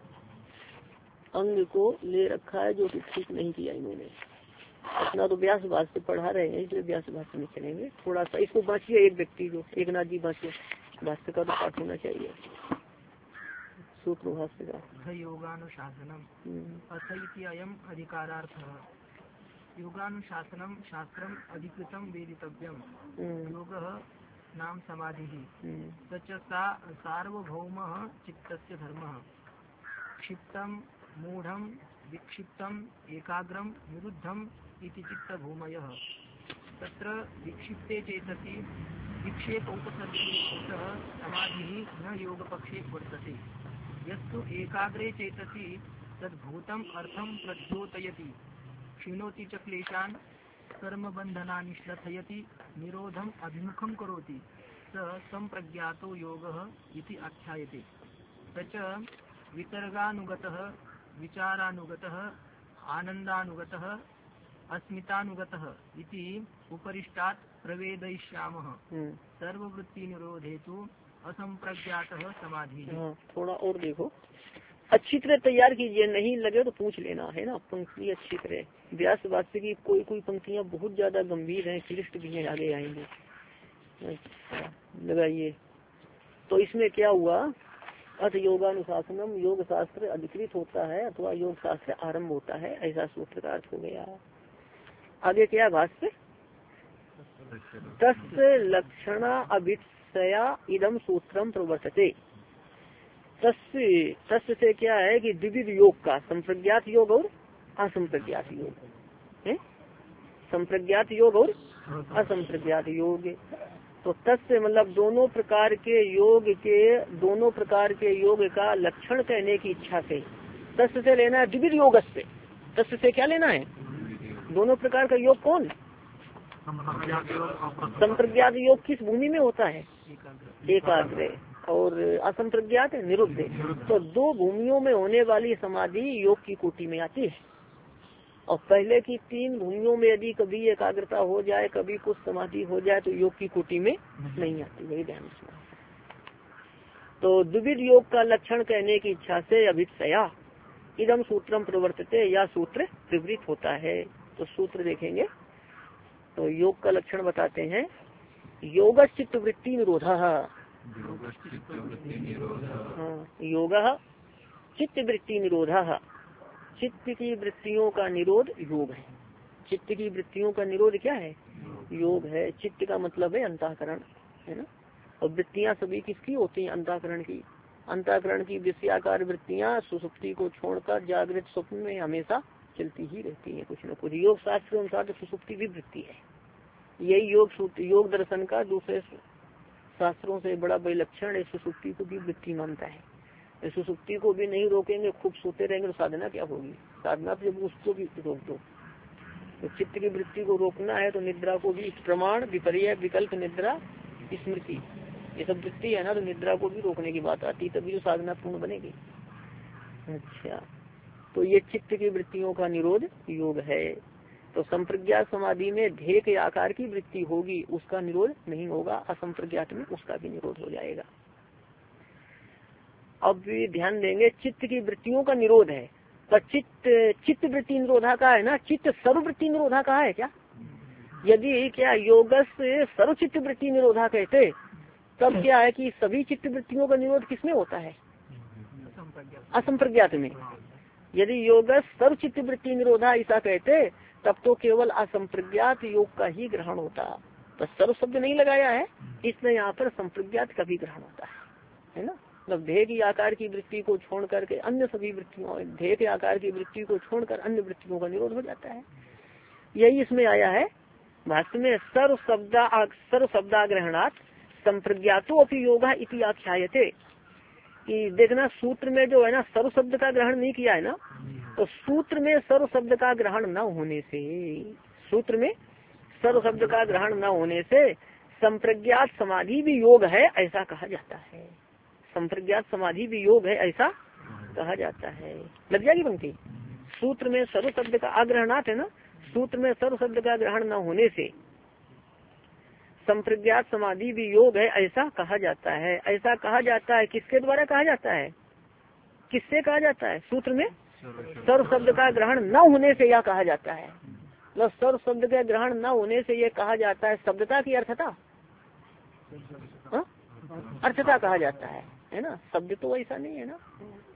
अंग को ले रखा है, जो कि ठीक नहीं किया इन्होंने। अपना तो व्यास भाष्य पढ़ा रहे हैं, इसलिए व्यास भाष्य में चलेंगे। थोड़ा सा इसको बांचिए, एक व्यक्ति को, एक नाथ जी बांचिए, भाष्य का तो पाठ होना चाहिए, सूत्र भाष्य का। योगानुशासनम अयम अधिकारार्थः योगानुशासनम शास्त्रम अधिकृतम वेदितव्यम योगः नाम समाधिः तच्च सार्वभौमः चित्तस्य धर्मः क्षिप्तं मूढ़ं विक्षिप्तम् एकाग्रं निरुद्धम् इति चित्तभूमयः तत्र विक्षिप्ते चेतसि विक्षेप उपसर्गीभूतः समाधिः न योगपक्षे वर्तते यस्तु एकाग्रे चेतसि तद्भूतम् अर्थं प्रद्योतयति क्षीणोति च क्लेशान् कर्मबन्धनानि श्लथयति निरोधम् अभिमुखं करोति स संप्रज्ञातो योगः इति आख्यायते। स च वितर्गानुगतः विचारानुगतः आनन्दानुगतः अस्मितानुगतः इति उपरिष्टात् प्रवेदयिष्यामः। सर्ववृत्तिनिरोधे तु असंप्रज्ञातः समाधि। थोड़ा और देखो, अच्छी तरह तैयार कीजिए, नहीं लगे तो पूछ लेना है ना। पंक्ति अच्छी तरह, व्यास वाक्य की कोई पंक्तियां बहुत ज्यादा गंभीर हैं, क्लिष्ट भी हैं, आगे आएंगे। लगाइए। तो इसमें क्या हुआ, अथ योगानुशासनम, योग शास्त्र अधिकृत होता है अथवा योग शास्त्र आरंभ होता है, ऐसा सूत्र का अर्थ हो गया। आगे क्या भाष्य, तस्य लक्षण अभित्सया इदम सूत्रम प्रवर्तते। तस्य से क्या है कि द्विविध योग का, संप्रज्ञात योग और असंप्रज्ञात योग है, संप्रज्ञात योग और असंप्रज्ञात योग। तो तस्य मतलब दोनों प्रकार के योग का लक्षण कहने की इच्छा से तस्य से लेना है द्विविध योग से। तस्य से क्या लेना है, दोनों प्रकार का योग कौन, संप्रज्ञात योग किस भूमि में होता है, एकाग्र, और असंप्रज्ञात निरुद्ध। तो दो भूमियों में होने वाली समाधि योग की कोटि में आती है, और पहले की तीन भूमियों में यदि कभी एकाग्रता हो जाए, कभी कुछ समाधि हो जाए, तो योग की कोटि में नहीं आती, वही ध्यान रखना। तो द्विविध योग का लक्षण कहने की इच्छा से अभित्सया इदम सूत्रम प्रवर्तते, या सूत्र विवृत होता है। तो सूत्र देखेंगे, तो योग का लक्षण बताते हैं, योग चित्त वृत्ति निरोधः, योग चित्त वृत्ति निरोधः, चित्त की वृत्तियों का निरोध योग है। चित्त की वृत्तियों का निरोध क्या है, योग है। चित्त का मतलब है अंतःकरण, है ना। और वृत्तियां सभी किसकी होती हैं, अंतःकरण की। अंतःकरण की विषयाकार वृत्तियां सुसुप्ति को छोड़कर जागृत स्वप्न में हमेशा चलती ही रहती है, कुछ न कुछ। योग शास्त्र के अनुसार सुसुप्ति भी वृत्ति है। यही योग दर्शन का दूसरे शास्त्रों से बड़ा विलक्षण है, सुसुप्ति को भी वृत्ति मानता है। सुसुप्ति को भी नहीं रोकेंगे, खूब सोते रहेंगे तो साधना क्या होगी, साधना से जब उसको भी रोक दो। तो चित्त की वृत्ति को रोकना है तो निद्रा को भी, प्रमाण विपर्य विकल्प निद्रा स्मृति, ये सब वृत्ति है ना, तो निद्रा को भी रोकने की बात आती, तभी तो साधना पूर्ण बनेगी। अच्छा, तो ये चित्त की वृत्तियों का निरोध योग है। तो संप्रज्ञात समाधि में ध्येय के आकार की वृत्ति होगी, उसका निरोध नहीं होगा। असंप्रज्ञात में उसका भी निरोध हो जाएगा। अब भी ध्यान देंगे, चित्त की वृत्तियों का निरोध है, पर चित्त वृत्ति निरोधा का है ना, चित्त सर्ववृत्ति निरोधा का है क्या। यदि क्या योग से सर्वचित्त वृत्ति निरोधा कहते, तब क्या है कि सभी चित्त वृत्तियों का निरोध किसमें होता है, असंप्रज्ञात में। यदि योग सर्वचित्त वृत्ति निरोधा ऐसा कहते, तब तो केवल असंप्रज्ञात योग का ही ग्रहण होता। तो सर्व शब्द नहीं लगाया है, इसलिए यहाँ पर संप्रज्ञात का भी ग्रहण होता है ना। मतलब ध्येय की आकार की वृत्ति को छोड़ करके अन्य सभी वृत्तियों, ध्येय के आकार की वृत्ति को छोड़कर अन्य वृत्तियों का निरोध हो जाता है। यही इसमें आया है भाष्य में, सर्व शब्दाग्रहणात् संप्रज्ञातो अपि योगा इति आख्यायते। कि देखना सूत्र में जो है ना, सर्व शब्द का ग्रहण नहीं किया है ना, तो सूत्र में सर्व शब्द का ग्रहण न होने से, सूत्र में सर्व शब्द का ग्रहण न होने से संप्रज्ञात समाधि भी योग है ऐसा कहा जाता है। संप्रज्ञात समाधि भी योग है ऐसा कहा जाता है। लग जाएगी पंक्ति। सूत्र में सर्व शब्द का आग्रहणात है ना, सूत्र में सर्व शब्द का ग्रहण न होने से संप्रज्ञात समाधि भी योग है ऐसा कहा जाता है। ऐसा कहा जाता है किसके द्वारा कहा जाता है, किससे कहा जाता है? सूत्र में सर्व शब्द का ग्रहण न होने से यह कहा जाता है। मतलब सर्व शब्द का ग्रहण न होने से यह कहा जाता है। शब्दता की अर्थता, अर्थता कहा जाता है ना। शब्द तो ऐसा नहीं है ना।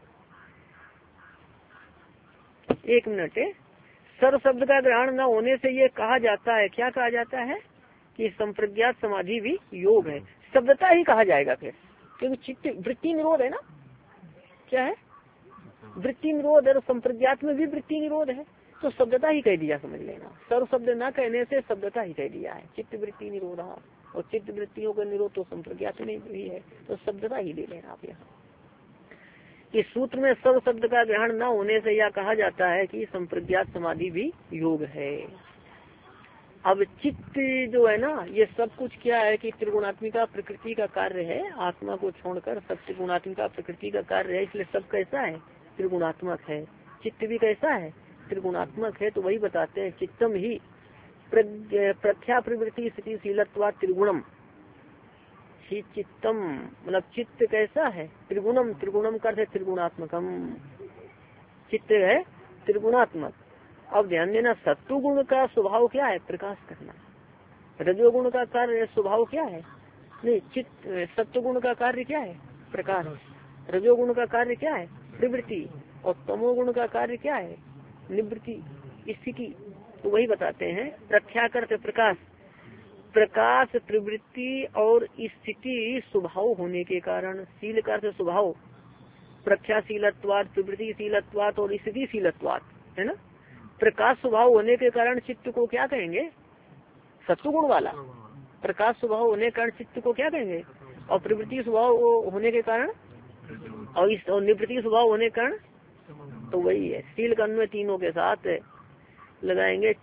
एक मिनट, सर्व शब्द का ग्रहण न होने से ये कहा जाता है, क्या कहा जाता है कि संप्रज्ञात समाधि भी योग है। शब्दता ही कहा जाएगा फिर, क्योंकि चित्त वृत्ति निरोध है ना। क्या है? वृत्ति निरोध है, संप्रज्ञात में भी वृत्ति निरोध है, तो शब्दता ही कह दिया, समझ लेना। सर्व शब्द न कहने से शब्दता ही कह दिया है। चित्त वृत्ति निरोध, और चित्त वृत्तियों का निरोध तो संप्रज्ञात में भी है, तो शब्दता ही ले लेना आप यहाँ। इस सूत्र में सर्व शब्द का ग्रहण न होने से यह कहा जाता है कि संप्रज्ञात समाधि भी योग है। अब चित्त जो है ना, ये सब कुछ क्या है कि त्रिगुणात्मिका प्रकृति का कार्य है। आत्मा को छोड़कर सब त्रिगुणात्मिका प्रकृति का कार्य है, इसलिए सब कैसा है? त्रिगुणात्मक है। चित्त भी कैसा है? त्रिगुणात्मक है। तो वही बताते हैं, चित्तम ही प्रख्या प्रवृत्ति स्थितिशीलत्वा त्रिगुणम। चित्तम मतलब चित्त कैसा है? त्रिगुणम, त्रिगुणम का अर्थ है त्रिगुणात्मकम। चित्त है त्रिगुणात्मक। अब ध्यान देना, सत्व गुण का स्वभाव क्या है? प्रकाश करना। रजोगुण का कार्य स्वभाव क्या है? नहीं, चित्त सत्व गुण का कार्य क्या है? प्रकाश। रजोगुण का कार्य क्या है? प्रवृत्ति। और तमोगुण का कार्य क्या है? निवृत्ति, स्थिति। तो वही बताते हैं, प्रख्या करते प्रकाश। प्रकाश, प्रवृत्ति और स्थिति स्वभाव होने के कारण, शील का अर्थ स्वभाव, प्रख्याशीलत्वात्, प्रवृत्तिशीलत्वात् और स्थितिशीलत्वात्, है ना। प्रकाश स्वभाव होने के कारण चित्त को क्या कहेंगे? सत्वगुण वाला। प्रकाश स्वभाव होने के कारण चित्त को क्या कहेंगे? और प्रवृत्ति स्वभाव होने के कारण और निवृत्ति स्वभाव होने के कारण, तो वही है। शील का अन्वय तीनों के साथ लगाएंगे।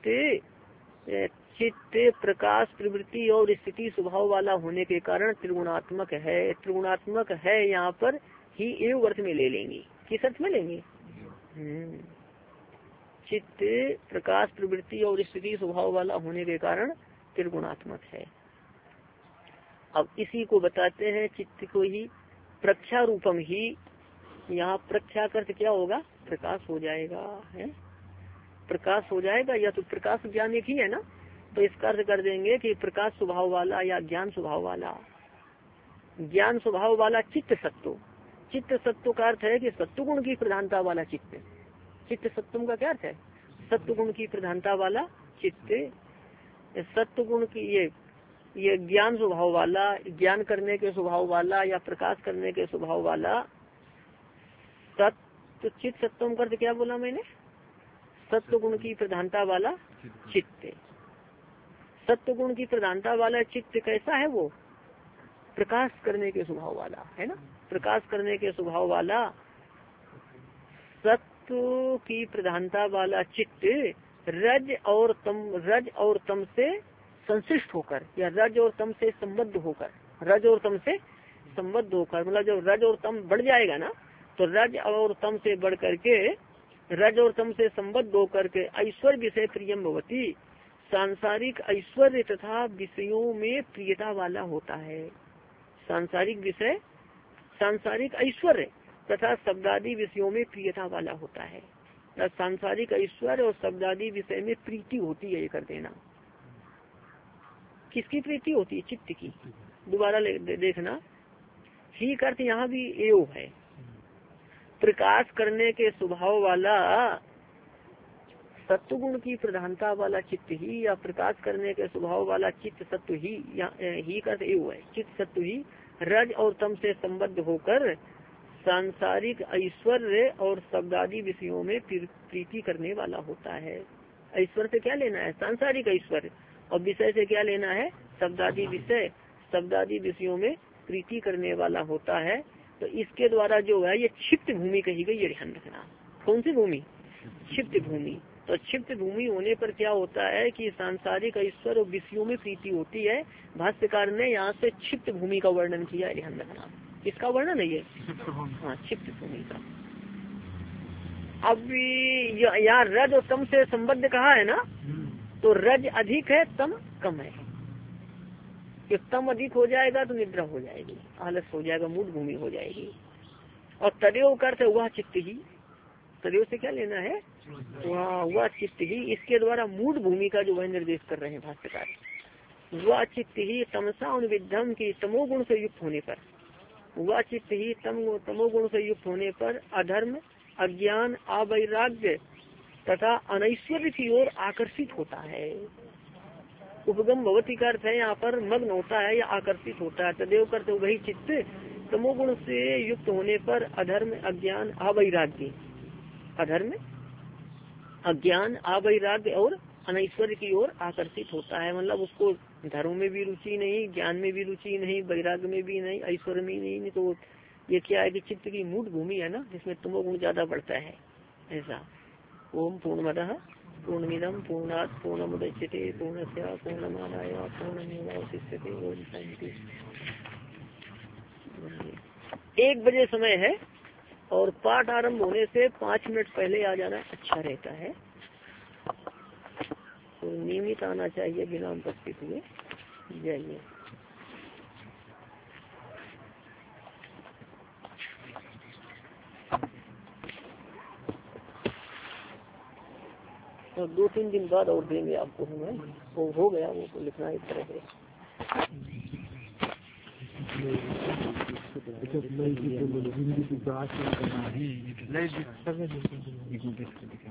चित्त प्रकाश, प्रवृत्ति और स्थिति स्वभाव वाला होने के कारण त्रिगुणात्मक है। त्रिगुणात्मक है यहाँ पर ही एवं अर्थ में ले लेंगे। किस अर्थ में लेंगे? चित्त प्रकाश, प्रवृत्ति और स्थिति स्वभाव वाला होने के कारण त्रिगुणात्मक है। अब इसी को बताते हैं, चित्त को ही प्रख्या रूपम ही। यहाँ प्रख्या का अर्थ क्या होगा? प्रकाश हो जाएगा, है प्रकाश हो जाएगा, या तो प्रकाश ज्ञान एक ही है ना, तो इसका अर्थ कर देंगे कि प्रकाश स्वभाव वाला या ज्ञान स्वभाव वाला। ज्ञान स्वभाव वाला चित्त सत्व। चित्त सत्व का अर्थ है कि सत्व गुण की प्रधानता वाला चित्त। चित्त सत्वम का क्या अर्थ है? सत्व गुण की प्रधानता वाला चित्त। सत्व गुण की ये ज्ञान स्वभाव वाला, ज्ञान करने के स्वभाव वाला या प्रकाश करने के स्वभाव वाला सत्व। चित्त सत्वम का अर्थ क्या बोला मैंने? सत्व गुण की प्रधानता वाला चित्त। सत्व गुण की प्रधानता वाला चित्त कैसा है? वो प्रकाश करने के स्वभाव वाला, है ना। प्रकाश करने के स्वभाव वाला सत्व की प्रधानता वाला चित्त रज और तम से संश्लिष्ट होकर, या रज और तम से संबद्ध होकर, रज और तम से संबद्ध होकर, मतलब जब रज और तम बढ़ जाएगा ना, तो रज और तम से बढ़ करके, रज और तम से संबद्ध होकर के ऐश्वर्य विषय प्रियम भवती, सांसारिक ऐश्वर्य तथा विषयों में प्रियता वाला होता है। सांसारिक विषय, सांसारिक ऐश्वर्य तथा शब्दादि विषयों में प्रियता वाला होता है। सांसारिक ऐश्वर्य और शब्दादि विषय में प्रीति होती है, ये कर देना। किसकी प्रीति होती है? चित्त की। दोबारा देखना, ही अर्थ यहाँ भी एव है। प्रकाश करने के स्वभाव वाला सत्वगुण की प्रधानता वाला चित्त ही, या प्रकाश करने के स्वभाव वाला चित्त सत्व ही का एव है। चित्त सत्व ही रज और तम से संबद्ध होकर सांसारिक ऐश्वर्य और शब्दादि विषयों में प्रीति करने वाला होता है। ऐश्वर्य से क्या लेना है? सांसारिक ऐश्वर्य। और विषय से क्या लेना है? शब्दादि विषय। शब्दादि विषयों में प्रीति करने वाला होता है। तो इसके द्वारा जो है ये क्षिप्त भूमि कही गई, ये ध्यान रखना। कौन सी भूमि? क्षिप्त भूमि। तो क्षिप्त भूमि होने पर क्या होता है कि सांसारिक ऐश्वर्य और विषयों में प्रीति होती है। भाष्यकार ने यहाँ से क्षिप्त भूमि का वर्णन किया, ध्यान रखना। किसका वर्णन है ये? हाँ, क्षिप्त भूमि का। अब यहाँ रज और तम से संबद्ध कहा है ना, तो रज अधिक है, तम कम है। कि तम अधिक हो जाएगा तो निद्रा हो जाएगी, आलस हो जाएगा, मूड भूमि हो जाएगी। और तदेव का अर्थ है वह चित्त ही, तदेव से क्या लेना है, वह चित्त ही, इसके द्वारा मूड भूमि का जो वह निर्देश कर रहे हैं भाष्यकार। वह चित्त ही तमसा उन्विद्धम की तमोगुण से युक्त होने पर, वह चित्त ही तमोगुण से युक्त होने पर अधर्म, अज्ञान, अवैराग्य तथा अनैश्वर्य की ओर आकर्षित होता है। उपगम भवती का अर्थ है यहाँ पर मग्न होता है या आकर्षित होता है। तदेव करते वही चित्त तमोगुण से युक्त होने पर अधर्म, अज्ञान, अवैराग्य, अधर्म, अज्ञान, अवैराग्य और अनैश्वर्य की ओर आकर्षित होता है। मतलब उसको धर्म में भी रुचि नहीं, ज्ञान में भी रुचि नहीं, वैराग्य में भी नहीं, ऐश्वर्य में नहीं। तो ये क्या है कि चित्त की मूड भूमि है ना, जिसमें तमोगुण ज्यादा बढ़ता है, ऐसा। ओम पूर्णमदः पूर्णमिदं पूर्णात् पूर्णमुदच्यते पूर्णस्य पूर्णमादाय पूर्णमेवावशिष्यते। ओम शांति। 1 बजे समय है और पाठ आरंभ होने से 5 मिनट पहले आ जाना अच्छा रहता है। तो नियमित आना चाहिए बिना उपस्थित हुए। जाइए। तो 2-3 दिन बाद और देंगे आपको हमें, वो हो गया, वो तो लिखना इस तरह है।